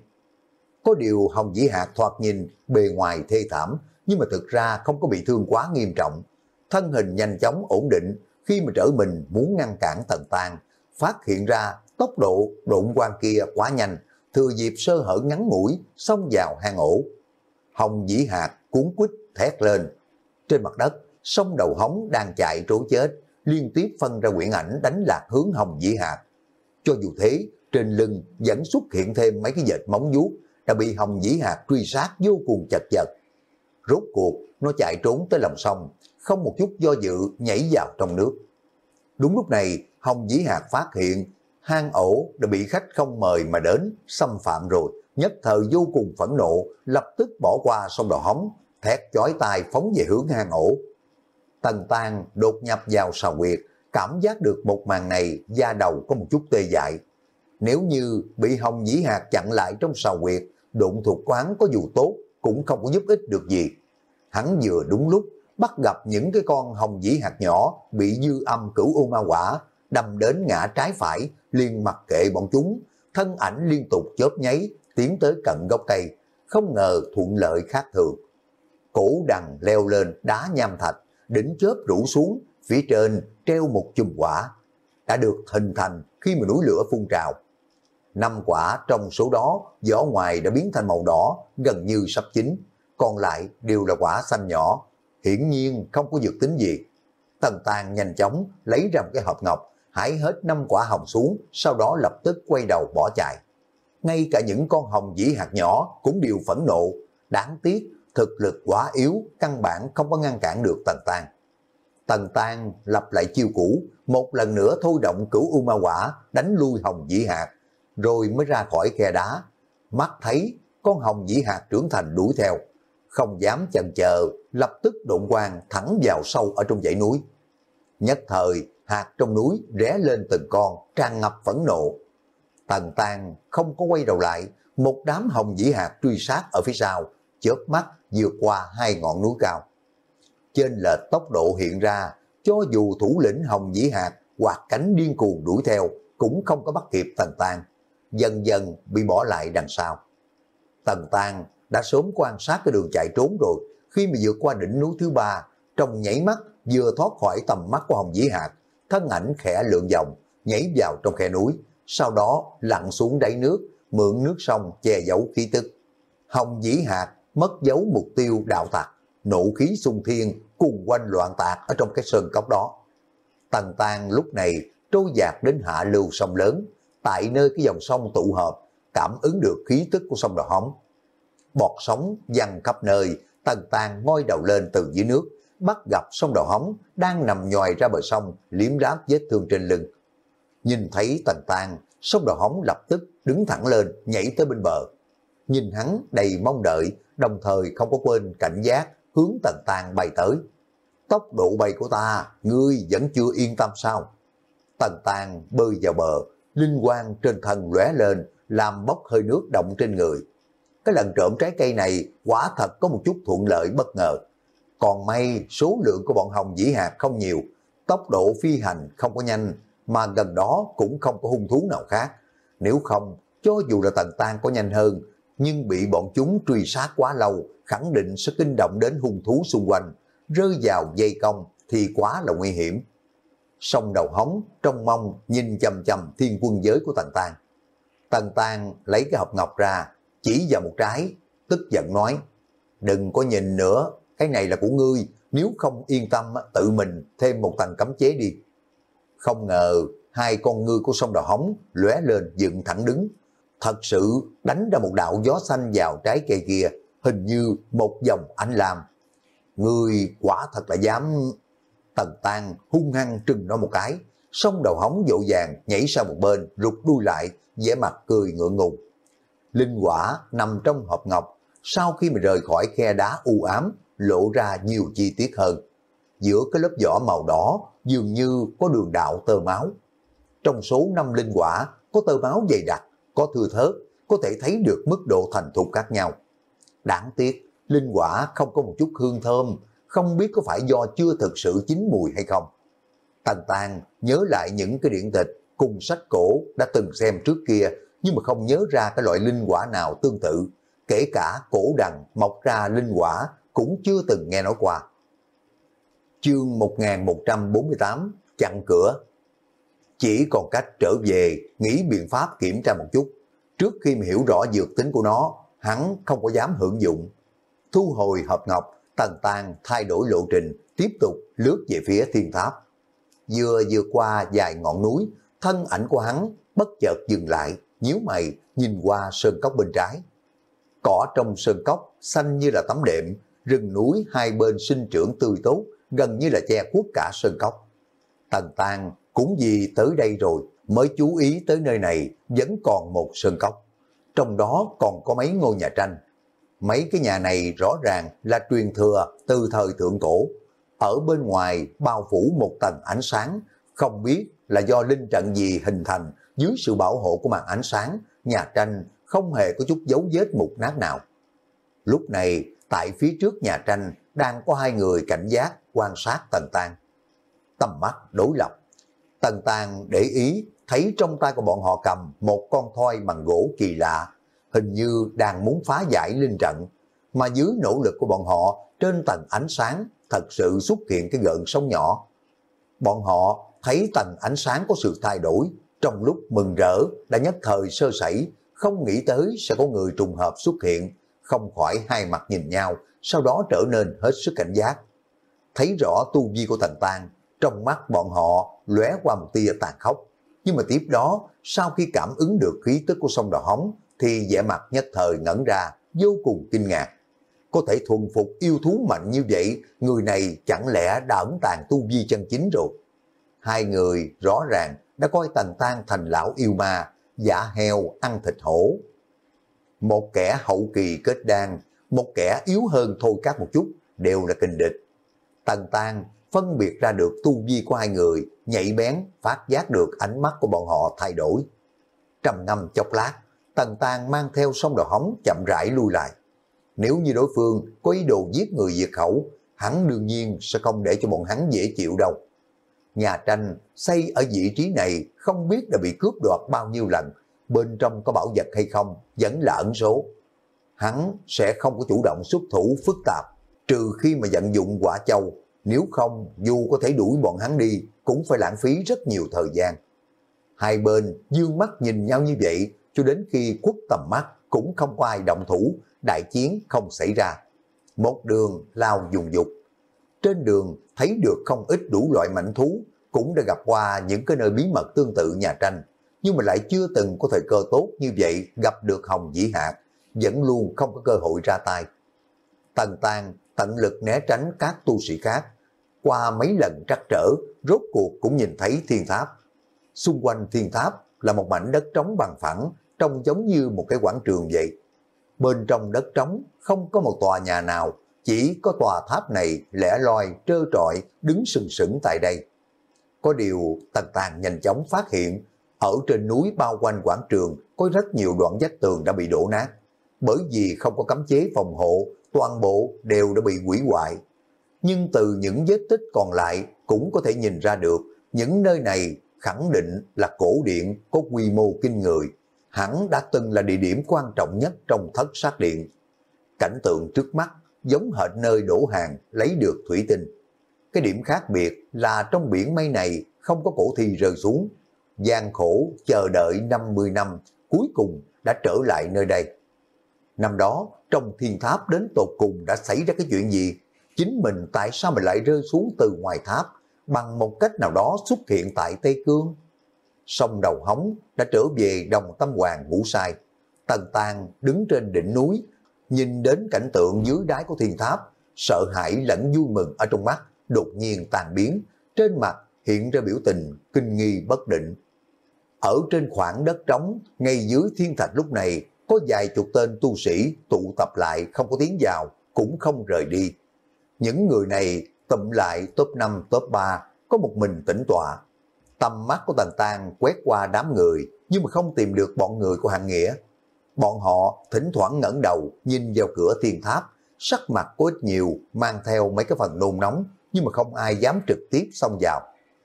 Có điều Hồng Dĩ Hạc thoạt nhìn bề ngoài thê thảm, nhưng mà thực ra không có bị thương quá nghiêm trọng. Thân hình nhanh chóng ổn định, khi mà trở mình muốn ngăn cản Tần Tang, phát hiện ra tốc độ độn quang kia quá nhanh, thừa dịp sơ hở ngắn ngủi xông vào hang ổ. Hồng Dĩ Hạc cuốn quýt thét lên. Trên mặt đất, sông đầu hóng đang chạy trối chết, liên tiếp phân ra quyển ảnh đánh lạc hướng Hồng Dĩ Hạc. Cho dù thế, trên lưng vẫn xuất hiện thêm mấy cái vệt móng vuốt, đã bị Hồng Dĩ Hạc truy sát vô cùng chật vật. Rốt cuộc, nó chạy trốn tới lòng sông, không một chút do dự nhảy vào trong nước. Đúng lúc này, Hồng Dĩ Hạc phát hiện hang ổ đã bị khách không mời mà đến, xâm phạm rồi, nhất thời vô cùng phẫn nộ, lập tức bỏ qua sông đầu hóng, thét chói tai phóng về hướng hang ổ. Tần Tang đột nhập vào sào huyệt, cảm giác được một màn này, da đầu có một chút tê dại. Nếu như bị Hồng Dĩ Hạc chặn lại trong sào huyệt, độn thuộc quán có dù tốt cũng không có giúp ích được gì. Hắn vừa đúng lúc bắt gặp những cái con Hồng Dĩ Hạc nhỏ bị dư âm cửu u ma quả đâm đến ngã trái phải, liền mặc kệ bọn chúng, thân ảnh liên tục chớp nháy tiến tới cận gốc cây, không ngờ thuận lợi khác thường. Cổ đằng leo lên đá nham thạch, đỉnh chớp rủ xuống, phía trên treo một chùm quả đã được hình thành khi mà núi lửa phun trào. Năm quả trong số đó, vỏ ngoài đã biến thành màu đỏ, gần như sắp chín, còn lại đều là quả xanh nhỏ, hiển nhiên không có dược tính gì. Tần Tang nhanh chóng lấy ra một cái hộp ngọc, hái hết năm quả hồng xuống, sau đó lập tức quay đầu bỏ chạy. Ngay cả những con Hồng Dĩ Hạc nhỏ cũng đều phẫn nộ, đáng tiếc thực lực quá yếu, căn bản không có ngăn cản được Tần Tang. Tần Tang lặp lại chiêu cũ, một lần nữa thôi động cửu u ma quả đánh lui Hồng Dĩ Hạc, rồi mới ra khỏi khe đá. Mắt thấy con Hồng Dĩ Hạc trưởng thành đuổi theo, không dám chần chờ, lập tức độn quang thẳng vào sâu ở trong dãy núi. Nhất thời, hạt trong núi rẽ lên từng con, tràn ngập phẫn nộ. Tần Tang không có quay đầu lại, một đám Hồng Dĩ Hạc truy sát ở phía sau, chớp mắt vượt qua hai ngọn núi cao. Trên lệch tốc độ hiện ra, cho dù thủ lĩnh Hồng Dĩ Hạc quạt cánh điên cuồng đuổi theo, cũng không có bắt kịp Tần Tang, dần dần bị bỏ lại đằng sau. Tần Tang đã sớm quan sát cái đường chạy trốn rồi, khi mà vượt qua đỉnh núi thứ ba, trong nhảy mắt vừa thoát khỏi tầm mắt của Hồng Dĩ Hạc, thân ảnh khẽ lượn vòng, nhảy vào trong khe núi, sau đó lặn xuống đáy nước, mượn nước sông che giấu khí tức. Hồng Dĩ Hạc mất dấu mục tiêu đạo tặc, nộ khí xung thiên, cuồng quanh loạn tạc ở trong cái sơn cốc đó. Tần Tang lúc này trôi dạt đến hạ lưu sông lớn, tại nơi cái dòng sông tụ hợp, cảm ứng được khí tức của sông Đào Hóng. Bọt sóng văng khắp nơi, Tần Tang ngoi đầu lên từ dưới nước, bắt gặp sông Đào Hóng đang nằm nhòi ra bờ sông, liếm ráp vết thương trên lưng. Nhìn thấy Tần Tang, sông Đào Hóng lập tức đứng thẳng lên, nhảy tới bên bờ. Nhìn hắn đầy mong đợi, đồng thời không có quên cảnh giác, hướng Tần Tang bay tới. Tốc độ bay của ta, ngươi vẫn chưa yên tâm sao? Tần Tang bơi vào bờ, linh quang trên thân lóe lên, làm bốc hơi nước động trên người. Cái lần trộm trái cây này quả thật có một chút thuận lợi bất ngờ. Còn may số lượng của bọn Hồng Dĩ Hạt không nhiều, tốc độ phi hành không có nhanh, mà gần đó cũng không có hung thú nào khác. Nếu không, cho dù là Tần Tang có nhanh hơn, nhưng bị bọn chúng truy sát quá lâu, khẳng định sẽ kinh động đến hung thú xung quanh, rơi vào dây công thì quá là nguy hiểm. Sông Đầu Hóng trong mong nhìn chầm chầm thiên quân giới của Tần Tang. Tần Tang lấy cái hộp ngọc ra, chỉ vào một trái, tức giận nói, đừng có nhìn nữa, cái này là của ngươi, nếu không yên tâm tự mình thêm một tầng cấm chế đi. Không ngờ hai con ngươi của sông Đào Hóng lóe lên dựng thẳng đứng, thật sự đánh ra một đạo gió xanh vào trái cây kia, hình như một dòng ánh lam. Ngươi quả thật là dám... Tần Tang hung hăng trừng nó một cái, sông Đào Hóng vội vàng nhảy sang một bên, rụt đuôi lại, vẻ mặt cười ngượng ngùng. Linh quả nằm trong hộp ngọc, sau khi mà rời khỏi khe đá u ám, lộ ra nhiều chi tiết hơn. Giữa cái lớp vỏ màu đỏ dường như có đường đạo tơ máu. Trong số năm linh quả có tơ máu dày đặc, có thưa thớt, có thể thấy được mức độ thành thục khác nhau. Đáng tiếc, linh quả không có một chút hương thơm, không biết có phải do chưa thực sự chín mùi hay không. Tần Tang nhớ lại những cái điển tịch cùng sách cổ đã từng xem trước kia, nhưng mà không nhớ ra cái loại linh quả nào tương tự, kể cả cổ đằng mọc ra linh quả cũng chưa từng nghe nói qua. Chương một nghìn một trăm bốn mươi tám, chặn cửa. Chỉ còn cách trở về, nghĩ biện pháp kiểm tra một chút. Trước khi mà hiểu rõ dược tính của nó, hắn không có dám hưởng dụng. Thu hồi hộp ngọc, Tần Tang thay đổi lộ trình, tiếp tục lướt về phía thiên tháp. Vừa vượt qua vài ngọn núi, thân ảnh của hắn bất chợt dừng lại, nhíu mày nhìn qua sơn cốc bên trái. Cỏ trong sơn cốc xanh như là tấm đệm, rừng núi hai bên sinh trưởng tươi tốt, gần như là che khuất cả sơn cốc. Tần Tang cũng vì tới đây rồi mới chú ý tới nơi này vẫn còn một sơn cốc. Trong đó còn có mấy ngôi nhà tranh. Mấy cái nhà này rõ ràng là truyền thừa từ thời thượng cổ. Ở bên ngoài bao phủ một tầng ánh sáng, không biết là do linh trận gì hình thành, dưới sự bảo hộ của màn ánh sáng, nhà tranh không hề có chút dấu vết mục nát nào. Lúc này, tại phía trước nhà tranh đang có hai người cảnh giác quan sát Tần Tang. Tầm mắt đối lập, Tần Tang để ý thấy trong tay của bọn họ cầm một con thoi bằng gỗ kỳ lạ, hình như đang muốn phá giải linh trận, mà dưới nỗ lực của bọn họ trên tầng ánh sáng thật sự xuất hiện cái gợn sóng nhỏ. Bọn họ thấy tầng ánh sáng có sự thay đổi, trong lúc mừng rỡ đã nhất thời sơ sẩy, không nghĩ tới sẽ có người trùng hợp xuất hiện, không khỏi hai mặt nhìn nhau, sau đó trở nên hết sức cảnh giác. Thấy rõ tu vi của Tần Tang, trong mắt bọn họ lóe qua một tia tàn khốc, nhưng mà tiếp đó sau khi cảm ứng được khí tức của sông Đào Hóng thì vẻ mặt nhất thời ngẩn ra, vô cùng kinh ngạc. Có thể thuần phục yêu thú mạnh như vậy, người này chẳng lẽ đã ẩn tàng tu vi chân chính rồi? Hai người rõ ràng đã coi Tần Tang thành lão yêu ma, giả heo ăn thịt hổ. Một kẻ hậu kỳ kết đan, một kẻ yếu hơn thôi các một chút, đều là kình địch. Tần Tang phân biệt ra được tu vi của hai người, nhạy bén phát giác được ánh mắt của bọn họ thay đổi. Trầm ngâm chốc lát, Tần Tang mang theo sông Đào Hóng chậm rãi lui lại. Nếu như đối phương có ý đồ giết người diệt khẩu, hắn đương nhiên sẽ không để cho bọn hắn dễ chịu đâu. Nhà tranh xây ở vị trí này không biết đã bị cướp đoạt bao nhiêu lần, bên trong có bảo vật hay không vẫn là ẩn số. Hắn sẽ không có chủ động xuất thủ phức tạp, trừ khi mà vận dụng quả châu, nếu không dù có thể đuổi bọn hắn đi cũng phải lãng phí rất nhiều thời gian. Hai bên dương mắt nhìn nhau như vậy cho đến khi khuất tầm mắt cũng không có ai động thủ, đại chiến không xảy ra. Một đường lao dùng dục. Trên đường thấy được không ít đủ loại mảnh thú, cũng đã gặp qua những cái nơi bí mật tương tự nhà tranh, nhưng mà lại chưa từng có thời cơ tốt như vậy gặp được Hồng Dĩ Hạc, vẫn luôn không có cơ hội ra tay. Tần Tàng tận lực né tránh các tu sĩ khác, qua mấy lần trắc trở, rốt cuộc cũng nhìn thấy thiên tháp. Xung quanh thiên tháp là một mảnh đất trống bằng phẳng, trông giống như một cái quảng trường vậy. Bên trong đất trống không có một tòa nhà nào, chỉ có tòa tháp này lẻ loi trơ trọi đứng sừng sững tại đây. Có điều Tần Tàng nhanh chóng phát hiện, ở trên núi bao quanh quảng trường có rất nhiều đoạn vách tường đã bị đổ nát. Bởi vì không có cấm chế phòng hộ, toàn bộ đều đã bị hủy hoại. Nhưng từ những vết tích còn lại cũng có thể nhìn ra được, những nơi này khẳng định là cổ điện có quy mô kinh người, hẳn đã từng là địa điểm quan trọng nhất trong thất sát điện. Cảnh tượng trước mắt giống hệt nơi đổ hàng lấy được thủy tinh. Cái điểm khác biệt là trong biển mây này không có cổ thi rơi xuống. Gian khổ chờ đợi năm mươi năm, cuối cùng đã trở lại nơi đây. Năm đó, trong thiên tháp đến tột cùng đã xảy ra cái chuyện gì? Chính mình tại sao mình lại rơi xuống từ ngoài tháp, bằng một cách nào đó xuất hiện tại Tây Cương? Sông Đầu Hóng đã trở về Đồng Tâm Hoàng ngủ sai. Tần Tàng đứng trên đỉnh núi, nhìn đến cảnh tượng dưới đáy của thiên tháp, sợ hãi lẫn vui mừng ở trong mắt đột nhiên tan biến, trên mặt hiện ra biểu tình kinh nghi bất định. Ở trên khoảng đất trống ngay dưới thiên thạch lúc này có vài chục tên tu sĩ tụ tập lại, không có tiến vào cũng không rời đi. Những người này tụm lại top năm top ba, có một mình tĩnh tọa. Tầm mắt của Tần Tàng quét qua đám người nhưng mà không tìm được bọn người của Hàng Nghĩa. Bọn họ thỉnh thoảng ngẩng đầu nhìn vào cửa thiên tháp, sắc mặt có ít nhiều mang theo mấy cái phần nôn nóng, nhưng mà không ai dám trực tiếp xông vào.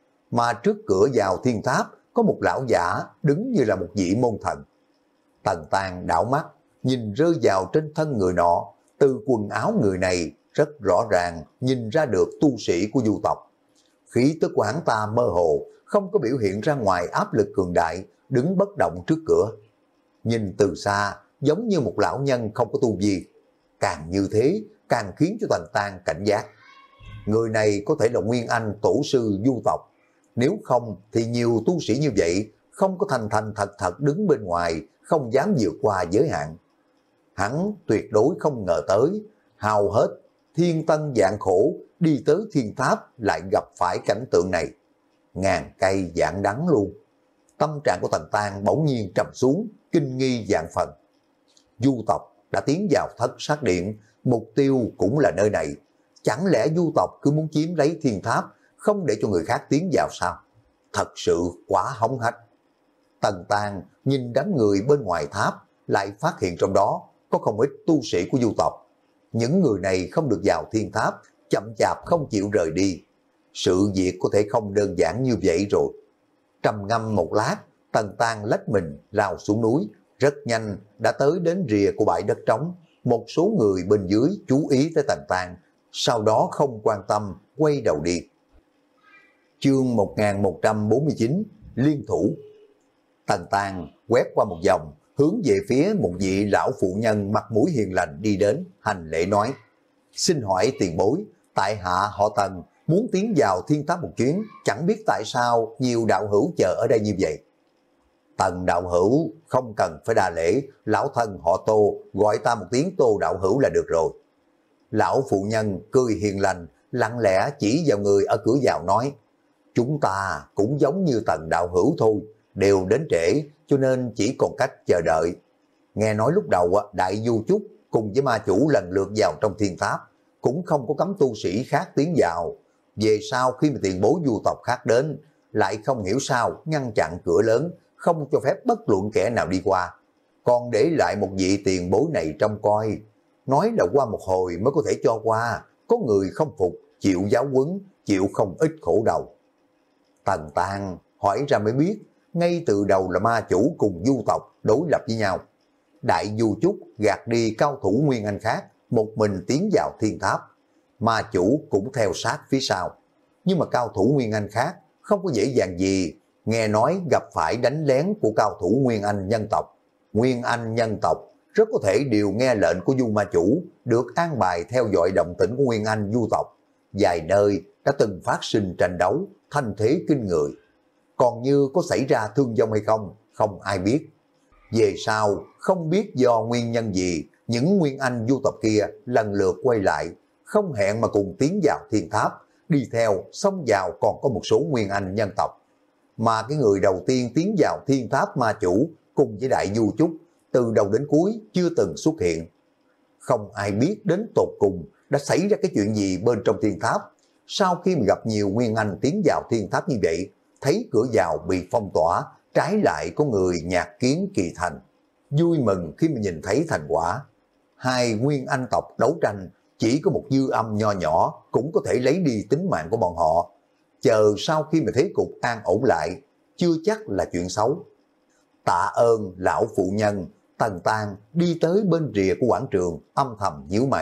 Mà trước cửa vào thiên tháp có một lão giả đứng như là một vị môn thần. Tần Tàng đảo mắt nhìn rơi vào trên thân người nọ, từ quần áo người này rất rõ ràng nhìn ra được tu sĩ của du tộc. Khí tức của hắn ta mơ hồ, không có biểu hiện ra ngoài áp lực cường đại, đứng bất động trước cửa. Nhìn từ xa giống như một lão nhân không có tu vi, càng như thế càng khiến cho Tần Tàng cảnh giác. Người này có thể là Nguyên Anh tổ sư du tộc, nếu không thì nhiều tu sĩ như vậy không có thành thành thật thật đứng bên ngoài, không dám vượt qua giới hạn. Hắn tuyệt đối không ngờ tới, hao hết thiên tân vạn khổ đi tới thiên tháp lại gặp phải cảnh tượng này. Ngàn cây vạn đắng luôn. Tâm trạng của Tần Tàng bỗng nhiên trầm xuống, kinh nghi vạn phần. Du tộc đã tiến vào thất sát điện, mục tiêu cũng là nơi này. Chẳng lẽ du tộc cứ muốn chiếm lấy thiên tháp, không để cho người khác tiến vào sao? Thật sự quá hống hách. Tần Tàng nhìn đám người bên ngoài tháp, lại phát hiện trong đó có không ít tu sĩ của du tộc. Những người này không được vào thiên tháp, chậm chạp không chịu rời đi. Sự việc có thể không đơn giản như vậy rồi. Trầm ngâm một lát, Tần Tàng lách mình lao xuống núi, rất nhanh đã tới đến rìa của bãi đất trống. Một số người bên dưới chú ý tới Tần Tàng, sau đó không quan tâm, quay đầu đi. Chương một nghìn một trăm bốn mươi chín, Liên thủ. Tần Tàng quét qua một vòng, hướng về phía một vị lão phụ nhân mặt mũi hiền lành đi đến, hành lễ nói: xin hỏi tiền bối, tại hạ họ Tần muốn tiến vào thiên tháp một chuyến, chẳng biết tại sao nhiều đạo hữu chờ ở đây như vậy. Tần đạo hữu không cần phải đa lễ, lão thân họ Tô, gọi ta một tiếng Tô đạo hữu là được rồi. Lão phụ nhân cười hiền lành, lặng lẽ chỉ vào người ở cửa vào nói: chúng ta cũng giống như Tần đạo hữu thôi, đều đến trễ cho nên chỉ còn cách chờ đợi. Nghe nói lúc đầu Đại Du Chúc cùng với ma chủ lần lượt vào trong thiên tháp, cũng không có cấm tu sĩ khác tiến vào. Về sau khi mà tiền bối du tộc khác đến, lại không hiểu sao ngăn chặn cửa lớn, không cho phép bất luận kẻ nào đi qua, còn để lại một vị tiền bối này trông coi. Nói là qua một hồi mới có thể cho qua, có người không phục, chịu giáo huấn, chịu không ít khổ đầu. Tần Tàng hỏi ra mới biết, ngay từ đầu là ma chủ cùng du tộc đối lập với nhau. Đại Du Chúc gạt đi cao thủ Nguyên Anh khác, một mình tiến vào thiên tháp. Ma chủ cũng theo sát phía sau. Nhưng mà cao thủ Nguyên Anh khác không có dễ dàng gì, nghe nói gặp phải đánh lén của cao thủ Nguyên Anh nhân tộc. Nguyên Anh nhân tộc rất có thể đều nghe lệnh của Du Ma Chủ, được an bài theo dõi động tĩnh của Nguyên Anh du tộc. Vài nơi đã từng phát sinh tranh đấu, thanh thế kinh người. Còn như có xảy ra thương vong hay không, không ai biết. Về sau, không biết do nguyên nhân gì, những Nguyên Anh du tộc kia lần lượt quay lại, không hẹn mà cùng tiến vào thiên tháp, đi theo, xông vào còn có một số Nguyên Anh nhân tộc. Mà cái người đầu tiên tiến vào thiên tháp ma chủ cùng với Đại Du Trúc, từ đầu đến cuối chưa từng xuất hiện. Không ai biết đến tột cùng đã xảy ra cái chuyện gì bên trong thiên tháp. Sau khi mà gặp nhiều Nguyên Anh tiến vào thiên tháp như vậy, thấy cửa vào bị phong tỏa, trái lại có người nhạc kiến kỳ thành. Vui mừng khi mà nhìn thấy thành quả. Hai Nguyên Anh tộc đấu tranh, chỉ có một dư âm nho nhỏ cũng có thể lấy đi tính mạng của bọn họ. Chờ sau khi mà thế cục an ổn lại, chưa chắc là chuyện xấu. Tạ ơn lão phụ nhân. Tần Tang đi tới bên rìa của quảng trường, âm thầm nhíu mày.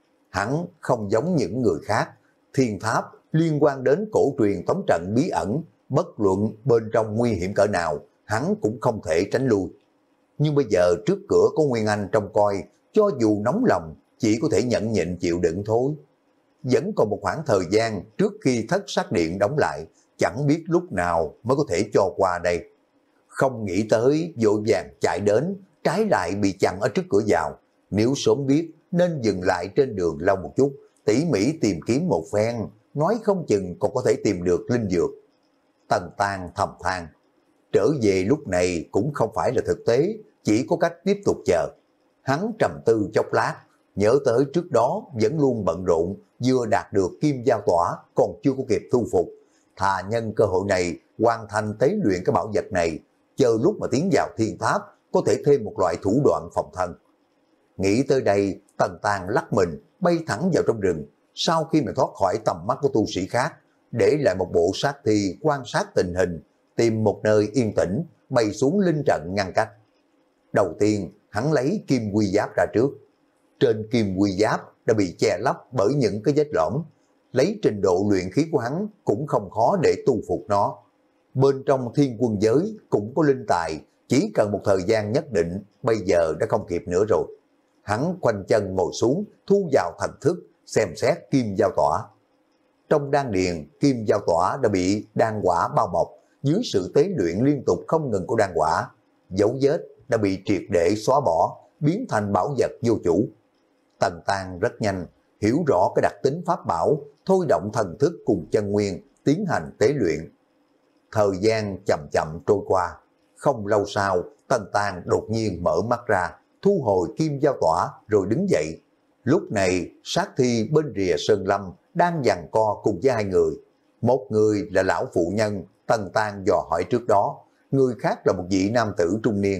Hắn không giống những người khác. Thiên tháp liên quan đến cổ truyền tống trận bí ẩn, bất luận bên trong nguy hiểm cỡ nào, hắn cũng không thể tránh lui. Nhưng bây giờ trước cửa có Nguyên Anh trông coi, cho dù nóng lòng, chỉ có thể nhẫn nhịn chịu đựng thôi. Vẫn còn một khoảng thời gian trước khi thất sát điện đóng lại, chẳng biết lúc nào mới có thể cho qua đây. Không nghĩ tới vội vàng chạy đến, trái lại bị chặn ở trước cửa vào. Nếu sớm biết nên dừng lại trên đường lâu một chút, tỉ mỉ tìm kiếm một phen, nói không chừng còn có thể tìm được linh dược. Tần Tang thầm than, trở về lúc này cũng không phải là thực tế, chỉ có cách tiếp tục chờ. Hắn trầm tư chốc lát, nhớ tới trước đó vẫn luôn bận rộn, vừa đạt được kim giao tỏa còn chưa có kịp thu phục. Thà nhân cơ hội này hoàn thành tế luyện cái bảo vật này, chờ lúc mà tiến vào thiên tháp có thể thêm một loại thủ đoạn phòng thân. Nghĩ tới đây, Tần Tang lắc mình bay thẳng vào trong rừng. Sau khi mà thoát khỏi tầm mắt của tu sĩ khác, để lại một bộ sát thi quan sát tình hình, tìm một nơi yên tĩnh, bay xuống linh trận ngăn cách. Đầu tiên, hắn lấy kim quy giáp ra trước. Trên kim quy giáp đã bị che lấp bởi những cái vết lõm. Lấy trình độ luyện khí của hắn cũng không khó để tu phục nó. Bên trong thiên quân giới cũng có linh tài, chỉ cần một thời gian nhất định, bây giờ đã không kịp nữa rồi. Hắn khoanh chân ngồi xuống, thu vào thần thức, xem xét kim giao tỏa. Trong đan điền, kim giao tỏa đã bị đan quả bao bọc, dưới sự tế luyện liên tục không ngừng của đan quả. Dấu vết đã bị triệt để xóa bỏ, biến thành bảo vật vô chủ. Tần Tang rất nhanh, hiểu rõ cái đặc tính pháp bảo, thôi động thần thức cùng chân nguyên, tiến hành tế luyện. Thời gian chậm chậm trôi qua, không lâu sau, Tần Tang đột nhiên mở mắt ra, thu hồi kim giao tỏa rồi đứng dậy. Lúc này, sát thi bên rìa Sơn Lâm đang giằng co cùng với hai người. Một người là lão phụ nhân, Tần Tang dò hỏi trước đó, người khác là một vị nam tử trung niên.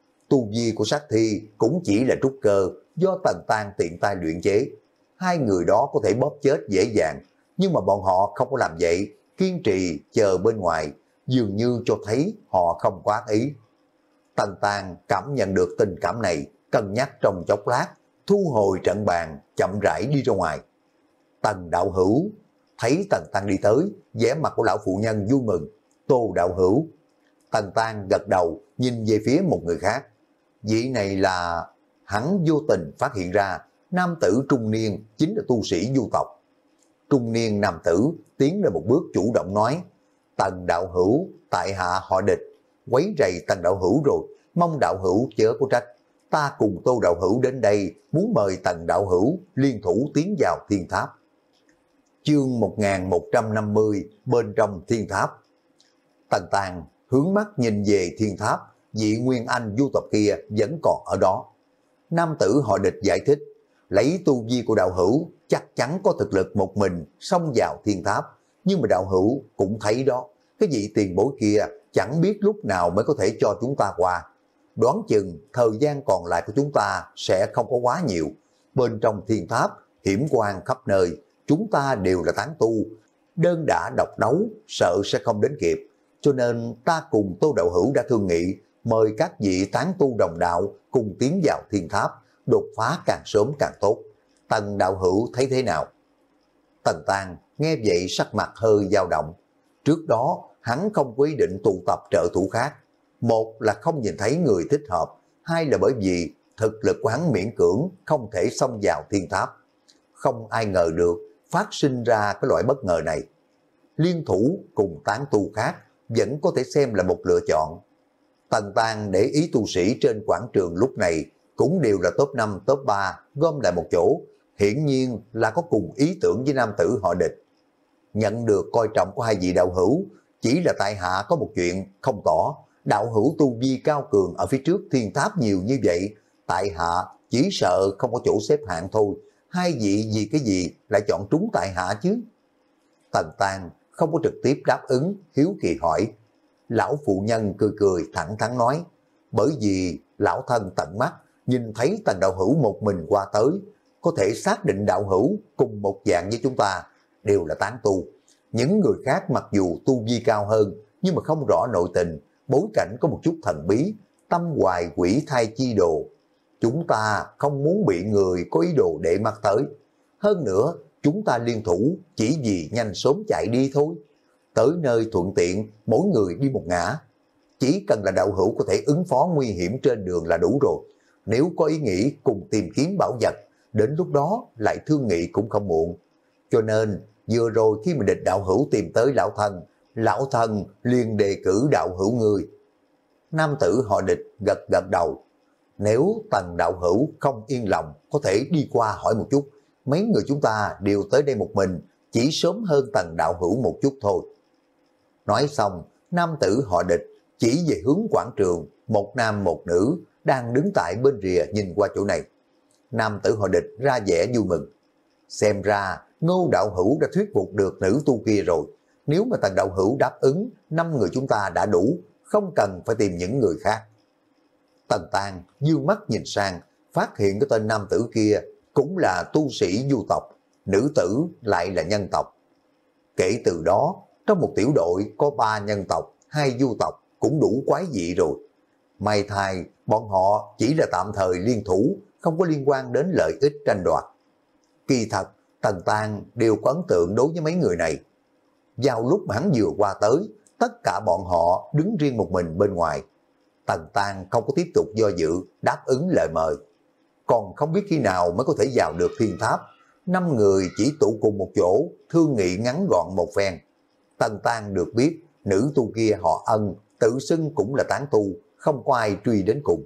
Tu vi của sát thi cũng chỉ là trúc cơ, do Tần Tang tiện tay luyện chế. Hai người đó có thể bóp chết dễ dàng, nhưng mà bọn họ không có làm vậy, kiên trì chờ bên ngoài, dường như cho thấy họ không quá ý. Tần Tang cảm nhận được tình cảm này, cân nhắc trong chốc lát, thu hồi trận bàn, chậm rãi đi ra ngoài. Tần đạo hữu, thấy Tần Tang đi tới, vẻ mặt của lão phụ nhân vui mừng. Tô đạo hữu. Tần Tang gật đầu, nhìn về phía một người khác. Vị này là... Hắn vô tình phát hiện ra, nam tử trung niên chính là tu sĩ du tộc. Trung niên nam tử tiến lên một bước chủ động nói, Tần đạo hữu, tại hạ họ Địch, quấy rầy Tần đạo hữu rồi, mong đạo hữu chớ có trách. Ta cùng Tô đạo hữu đến đây, muốn mời Tần đạo hữu liên thủ tiến vào thiên tháp. Chương một nghìn một trăm năm mươi, bên trong thiên tháp. Tần Tang hướng mắt nhìn về thiên tháp, vị Nguyên Anh du tộc kia vẫn còn ở đó. Nam tử họ Địch giải thích, lấy tu vi của đạo hữu chắc chắn có thực lực một mình xông vào thiên tháp, nhưng mà đạo hữu cũng thấy đó, cái vị tiền bối kia chẳng biết lúc nào mới có thể cho chúng ta qua. Đoán chừng thời gian còn lại của chúng ta sẽ không có quá nhiều. Bên trong thiên tháp hiểm quan khắp nơi, chúng ta đều là tán tu, đơn đả độc đấu sợ sẽ không đến kịp, cho nên ta cùng Tô đạo hữu đã thương nghị mời các vị tán tu đồng đạo cùng tiến vào thiên tháp, đột phá càng sớm càng tốt. Tần đạo hữu thấy thế nào? Tần Tang nghe vậy sắc mặt hơi dao động. Trước đó hắn không có ý định tụ tập trợ thủ khác. Một là không nhìn thấy người thích hợp, hai là bởi vì thực lực của hắn miễn cưỡng không thể xông vào thiên tháp. Không ai ngờ được phát sinh ra cái loại bất ngờ này. Liên thủ cùng tán tu khác vẫn có thể xem là một lựa chọn. Tần Tang để ý tu sĩ trên quảng trường lúc này cũng đều là top năm, top ba gom lại một chỗ, hiển nhiên là có cùng ý tưởng với nam tử họ Địch. Nhận được coi trọng của hai vị đạo hữu, chỉ là tại hạ có một chuyện không tỏ, đạo hữu tu vi cao cường ở phía trước thiên tháp nhiều như vậy, tại hạ chỉ sợ không có chỗ xếp hạng thôi, hai vị vì cái gì lại chọn trúng tại hạ chứ? Tần Tang không có trực tiếp đáp ứng, hiếu kỳ hỏi. Lão phụ nhân cười cười thẳng thắn nói, bởi vì lão thân tận mắt nhìn thấy Tần đạo hữu một mình qua tới, có thể xác định đạo hữu cùng một dạng với chúng ta đều là tán tu. Những người khác mặc dù tu vi cao hơn nhưng mà không rõ nội tình, bối cảnh có một chút thần bí, tâm hoài quỷ thai chi đồ. Chúng ta không muốn bị người có ý đồ để mắt tới. Hơn nữa, chúng ta liên thủ chỉ vì nhanh sớm chạy đi thôi. Tới nơi thuận tiện, mỗi người đi một ngã. Chỉ cần là đạo hữu có thể ứng phó nguy hiểm trên đường là đủ rồi. Nếu có ý nghĩ cùng tìm kiếm bảo vật, đến lúc đó lại thương nghị cũng không muộn. Cho nên, vừa rồi khi mà địch đạo hữu tìm tới lão thân, lão thân liền đề cử đạo hữu người. Nam tử họ Địch gật gật đầu. Nếu Tần đạo hữu không yên lòng, có thể đi qua hỏi một chút. Mấy người chúng ta đều tới đây một mình, chỉ sớm hơn Tần đạo hữu một chút thôi. Nói xong, nam tử họ Địch chỉ về hướng quảng trường, một nam một nữ đang đứng tại bên rìa nhìn qua chỗ này. Nam tử họ Địch ra vẻ vui mừng. Xem ra Ngô đạo hữu đã thuyết phục được nữ tu kia rồi. Nếu mà Tần đạo hữu đáp ứng, năm người chúng ta đã đủ, không cần phải tìm những người khác. Tần Tang dương mắt nhìn sang, phát hiện cái tên nam tử kia cũng là tu sĩ du tộc, nữ tử lại là nhân tộc. Kể từ đó, trong một tiểu đội có ba nhân tộc, hai du tộc cũng đủ quái dị rồi. May thay, bọn họ chỉ là tạm thời liên thủ, không có liên quan đến lợi ích tranh đoạt. Kỳ thật, Tần Tang đều có ấn tượng đối với mấy người này. Vào lúc hắn vừa qua tới, tất cả bọn họ đứng riêng một mình bên ngoài. Tần Tang không có tiếp tục do dự, đáp ứng lời mời. Còn không biết khi nào mới có thể vào được thiên tháp. Năm người chỉ tụ cùng một chỗ, thương nghị ngắn gọn một phen. Tần Tang được biết, nữ tu kia họ Ân, tự xưng cũng là tán tu, không có ai truy đến cùng.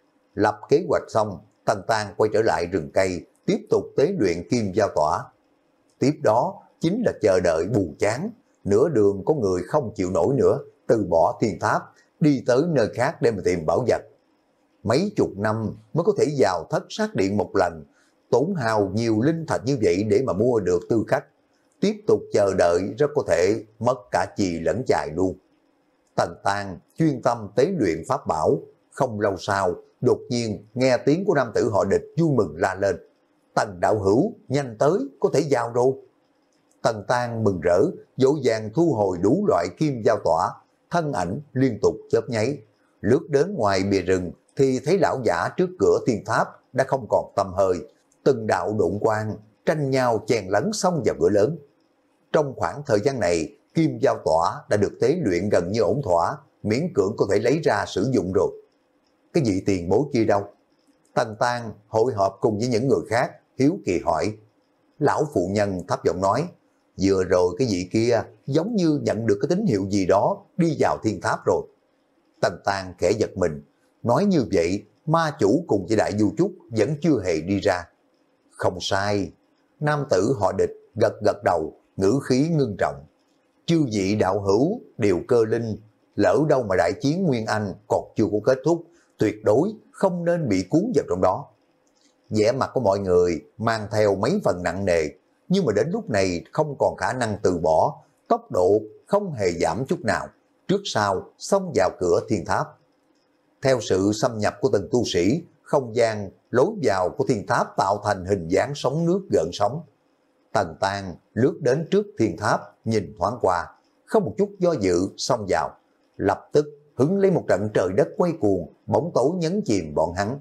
Lập kế hoạch xong, Tần Tang quay trở lại rừng cây, tiếp tục tế luyện kim giao tỏa. Tiếp đó chính là chờ đợi buồn chán, nửa đường có người không chịu nổi nữa, từ bỏ thiên tháp, đi tới nơi khác để mà tìm bảo vật. Mấy chục năm mới có thể vào thất sát điện một lần, tốn hao nhiều linh thạch như vậy để mà mua được tư cách. Tiếp tục chờ đợi rất có thể mất cả chì lẫn chài luôn. Tần Tang chuyên tâm tế luyện pháp bảo, không lâu sau, đột nhiên nghe tiếng của nam tử họ Địch vui mừng la lên. Tần đạo hữu, nhanh tới, có thể vào rồi. Tần Tang mừng rỡ, dỗ dàng thu hồi đủ loại kim giao tỏa, thân ảnh liên tục chớp nháy. Lướt đến ngoài bìa rừng thì thấy lão giả trước cửa thiên tháp đã không còn tăm hơi. Từng đạo độn quang tranh nhau chèn lấn xông vào cửa lớn. Trong khoảng thời gian này, kim giao tỏa đã được tế luyện gần như ổn thỏa, miễn cưỡng có thể lấy ra sử dụng rồi. Cái vị tiền bối kia đâu? Tần Tang hội họp cùng với những người khác, hiếu kỳ hỏi. Lão phụ nhân thấp giọng nói, vừa rồi cái vị kia giống như nhận được cái tín hiệu gì đó, đi vào thiên tháp rồi. Tần Tang khẽ giật mình, nói như vậy ma chủ cùng với đại du trúc vẫn chưa hề đi ra. Không sai, nam tử họ Địch gật gật đầu, ngữ khí ngưng trọng. Chư vị đạo hữu đều cơ linh, lỡ đâu mà đại chiến Nguyên Anh còn chưa có kết thúc, tuyệt đối không nên bị cuốn vào trong đó. Vẻ mặt của mọi người mang theo mấy phần nặng nề, nhưng mà đến lúc này không còn khả năng từ bỏ, tốc độ không hề giảm chút nào, trước sau xông vào cửa thiên tháp. Theo sự xâm nhập của từng tu sĩ, không gian lối vào của thiên tháp tạo thành hình dáng sóng nước gợn sóng. Tần Tang lướt đến trước thiên tháp, nhìn thoáng qua, không một chút do dự xông vào, lập tức hứng lấy một trận trời đất quay cuồng, bóng tối nhấn chìm bọn hắn.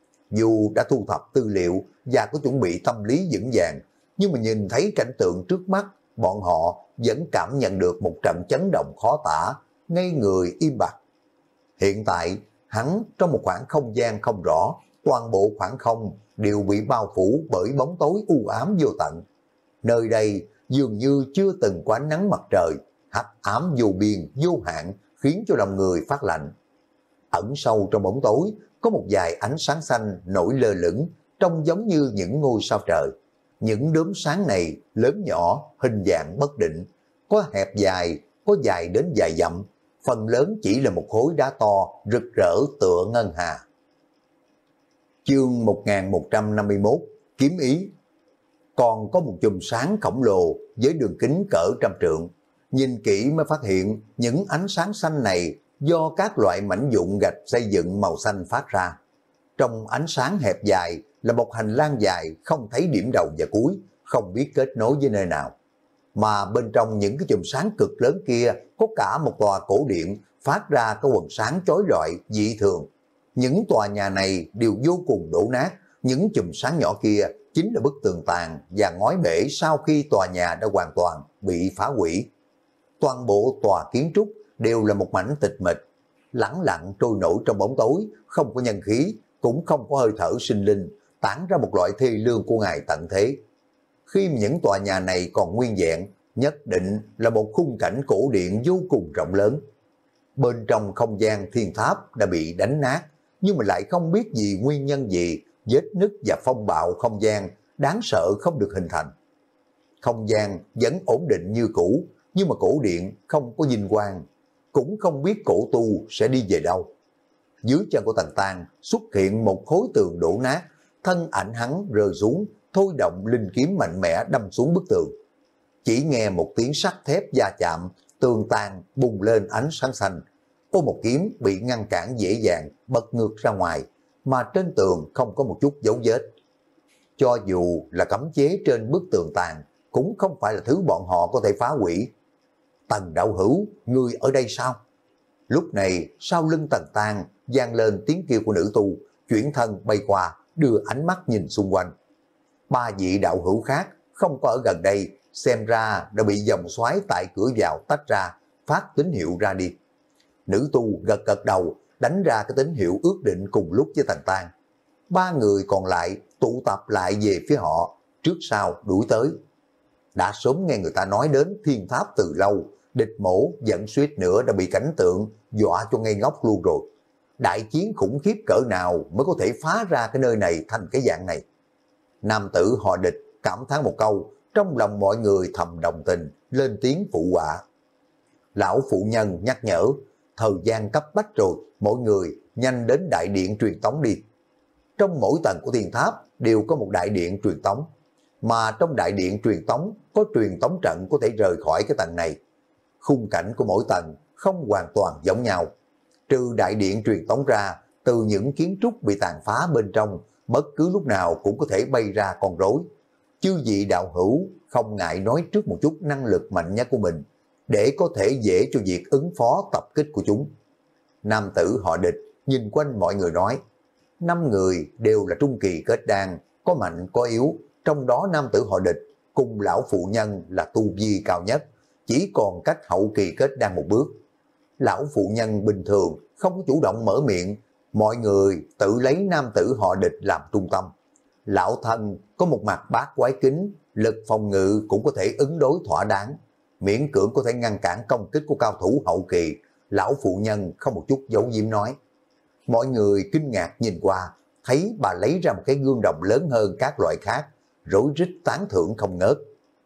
Dù đã thu thập tư liệu và có chuẩn bị tâm lý vững vàng, nhưng mà nhìn thấy cảnh tượng trước mắt, bọn họ vẫn cảm nhận được một trận chấn động khó tả, ngây người im bặt. Hiện tại, hắn trong một khoảng không gian không rõ, toàn bộ khoảng không đều bị bao phủ bởi bóng tối u ám vô tận. Nơi đây dường như chưa từng có ánh nắng mặt trời, hắc ám vô biên, vô hạn, khiến cho lòng người phát lạnh. Ẩn sâu trong bóng tối, có một vài ánh sáng xanh nổi lơ lửng, trông giống như những ngôi sao trời. Những đốm sáng này lớn nhỏ, hình dạng bất định, có hẹp dài, có dài đến dài dặm, phần lớn chỉ là một khối đá to, rực rỡ tựa ngân hà. Chương một nghìn một trăm năm mươi mốt, kiếm ý. Còn có một chùm sáng khổng lồ với đường kính cỡ trăm trượng. Nhìn kỹ mới phát hiện những ánh sáng xanh này do các loại mảnh vụn gạch xây dựng màu xanh phát ra. Trong ánh sáng hẹp dài là một hành lang dài không thấy điểm đầu và cuối, không biết kết nối với nơi nào. Mà bên trong những cái chùm sáng cực lớn kia có cả một tòa cổ điện phát ra cái quần sáng chói lọi dị thường. Những tòa nhà này đều vô cùng đổ nát, những chùm sáng nhỏ kia chính là bức tường tàn và ngói bể sau khi tòa nhà đã hoàn toàn bị phá hủy. Toàn bộ tòa kiến trúc đều là một mảnh tịch mịch, lẳng lặng trôi nổi trong bóng tối, không có nhân khí, cũng không có hơi thở sinh linh, tản ra một loại thê lương của ngài tận thế. Khi những tòa nhà này còn nguyên vẹn, nhất định là một khung cảnh cổ điện vô cùng rộng lớn. Bên trong không gian thiên tháp đã bị đánh nát, nhưng mà lại không biết vì nguyên nhân gì, vết nứt và phong bạo không gian đáng sợ không được hình thành. Không gian vẫn ổn định như cũ, nhưng mà cổ điện không có vinh quang, cũng không biết cổ tu sẽ đi về đâu. Dưới chân của Tần Tang xuất hiện một khối tường đổ nát, thân ảnh hắn rơi xuống, thôi động linh kiếm mạnh mẽ đâm xuống bức tường. Chỉ nghe một tiếng sắt thép va chạm, tường tàn bùng lên ánh sáng xanh. Có một kiếm bị ngăn cản dễ dàng bật ngược ra ngoài, mà trên tường không có một chút dấu vết. Cho dù là cấm chế trên bức tường tàn, cũng không phải là thứ bọn họ có thể phá hủy. Tần đạo hữu, ngươi ở đây sao? Lúc này, sau lưng Tần Tang vang lên tiếng kêu của nữ tu, chuyển thân bay qua, đưa ánh mắt nhìn xung quanh. Ba vị đạo hữu khác không có ở gần đây, xem ra đã bị dòng xoáy tại cửa vào tách ra, phát tín hiệu ra đi. Nữ tu gật gật đầu, đánh ra cái tín hiệu ước định cùng lúc với Tần Tang. Ba người còn lại tụ tập lại về phía họ, trước sau đuổi tới. Đã sớm nghe người ta nói đến thiên tháp từ lâu, địch mổ dẫn suýt nữa đã bị cảnh tượng dọa cho ngây ngốc luôn rồi. Đại chiến khủng khiếp cỡ nào mới có thể phá ra cái nơi này thành cái dạng này? Nam tử họ Địch cảm thán một câu, trong lòng mọi người thầm đồng tình, lên tiếng phụ họa. Lão phụ nhân nhắc nhở, thời gian cấp bách rồi, mỗi người nhanh đến đại điện truyền tống đi. Trong mỗi tầng của thiên tháp đều có một đại điện truyền tống, mà trong đại điện truyền tống có truyền tống trận có thể rời khỏi cái tầng này. Khung cảnh của mỗi tầng không hoàn toàn giống nhau. Trừ đại điện truyền tống ra, từ những kiến trúc bị tàn phá bên trong, bất cứ lúc nào cũng có thể bay ra con rối. Chư vị đạo hữu không ngại nói trước một chút năng lực mạnh nhất của mình, để có thể dễ cho việc ứng phó tập kích của chúng. Nam tử họ Địch nhìn quanh mọi người nói, năm người đều là trung kỳ kết đan, có mạnh có yếu, trong đó nam tử họ Địch cùng lão phụ nhân là tu vi cao nhất, chỉ còn cách hậu kỳ kết đan một bước. Lão phụ nhân bình thường không có chủ động mở miệng, mọi người tự lấy nam tử họ Địch làm trung tâm. Lão thân có một mặt bát quái kính, lực phòng ngự cũng có thể ứng đối thỏa đáng, miễn cưỡng có thể ngăn cản công kích của cao thủ hậu kỳ. Lão phụ nhân không một chút giấu giếm nói. Mọi người kinh ngạc nhìn qua, thấy bà lấy ra một cái gương đồng lớn hơn các loại khác, rối rít tán thưởng không ngớt.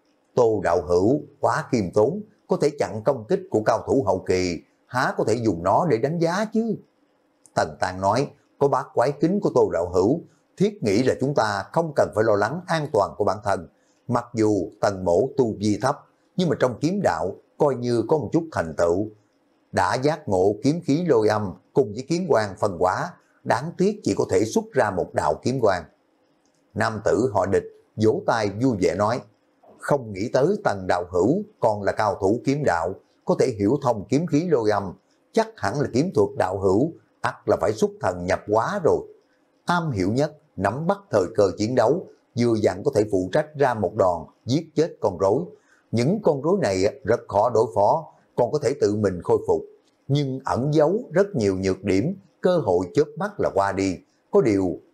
Tô đạo hữu quá khiêm tốn, có thể chặn công kích của cao thủ hậu kỳ, há có thể dùng nó để đánh giá chứ? Tần Tang nói, có bát quái kính của Tô đạo hữu, thiết nghĩ là chúng ta không cần phải lo lắng an toàn của bản thân. Mặc dù Tần mổ tu vi thấp, nhưng mà trong kiếm đạo coi như có một chút thành tựu. Đã giác ngộ kiếm khí lôi âm cùng với kiếm quang phân hóa, đáng tiếc chỉ có thể xuất ra một đạo kiếm quang. Nam tử họ Địch vỗ tay vui vẻ nói, không nghĩ tới Tần đạo hữu còn là cao thủ kiếm đạo, có thể hiểu thông kiếm khí lôi âm, chắc hẳn là kiếm thuật đạo hữu, ắt là phải xuất thần nhập hóa rồi. Am hiểu nhất, nắm bắt thời cơ chiến đấu, vừa dặn có thể phụ trách ra một đòn giết chết con rối. Những con rối này rất khó đối phó, còn có thể tự mình khôi phục, nhưng ẩn giấu rất nhiều nhược điểm, cơ hội chớp mắt là qua đi. Có điều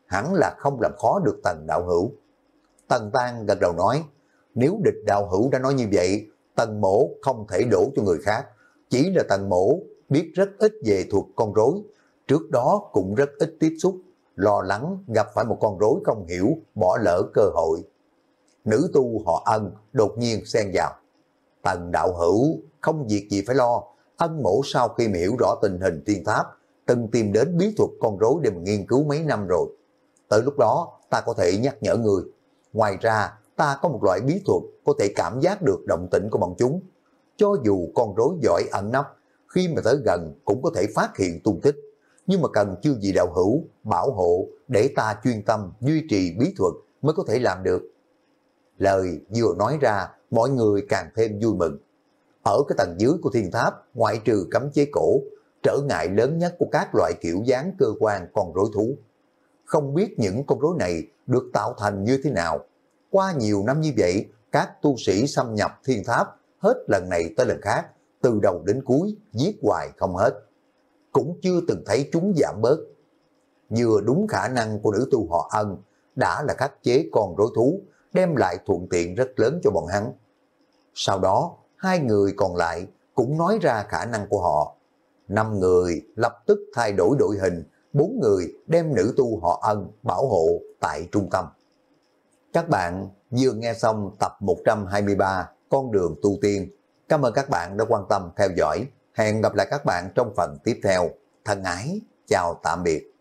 hẳn là không làm khó được Tần đạo hữu. Tần Tăng gật đầu nói, nếu địch đạo hữu đã nói như vậy, Tần mỗ không thể đổ cho người khác, chỉ là Tần mỗ biết rất ít về thuật con rối, trước đó cũng rất ít tiếp xúc, lo lắng gặp phải một con rối không hiểu, bỏ lỡ cơ hội. Nữ tu họ Ân đột nhiên xen vào, Tần đạo hữu không việc gì phải lo, Ân mỗ sau khi hiểu rõ tình hình thiên tháp, từng tìm đến bí thuật con rối để mà nghiên cứu mấy năm rồi. Tới lúc đó ta có thể nhắc nhở người. Ngoài ra ta có một loại bí thuật có thể cảm giác được động tĩnh của bọn chúng. Cho dù con rối giỏi ẩn nấp, khi mà tới gần cũng có thể phát hiện tung tích. Nhưng mà cần chư vị đạo hữu bảo hộ để ta chuyên tâm duy trì bí thuật mới có thể làm được. Lời vừa nói ra, mọi người càng thêm vui mừng. Ở cái tầng dưới của thiên tháp, ngoại trừ cấm chế cổ, trở ngại lớn nhất của các loại kiểu dáng cơ quan con rối thú. Không biết những con rối này được tạo thành như thế nào. Qua nhiều năm như vậy, các tu sĩ xâm nhập thiên tháp, hết lần này tới lần khác, từ đầu đến cuối, giết hoài không hết. Cũng chưa từng thấy chúng giảm bớt. Vừa đúng khả năng của nữ tu họ Ân, đã là khắc chế con rối thú, đem lại thuận tiện rất lớn cho bọn hắn. Sau đó, hai người còn lại cũng nói ra khả năng của họ. Năm người lập tức thay đổi đội hình, bốn người đem nữ tu họ Ân bảo hộ tại trung tâm. Các bạn vừa nghe xong tập một trăm hai mươi ba Con đường tu tiên. Cảm ơn các bạn đã quan tâm theo dõi. Hẹn gặp lại các bạn trong phần tiếp theo. Thân ái, chào tạm biệt.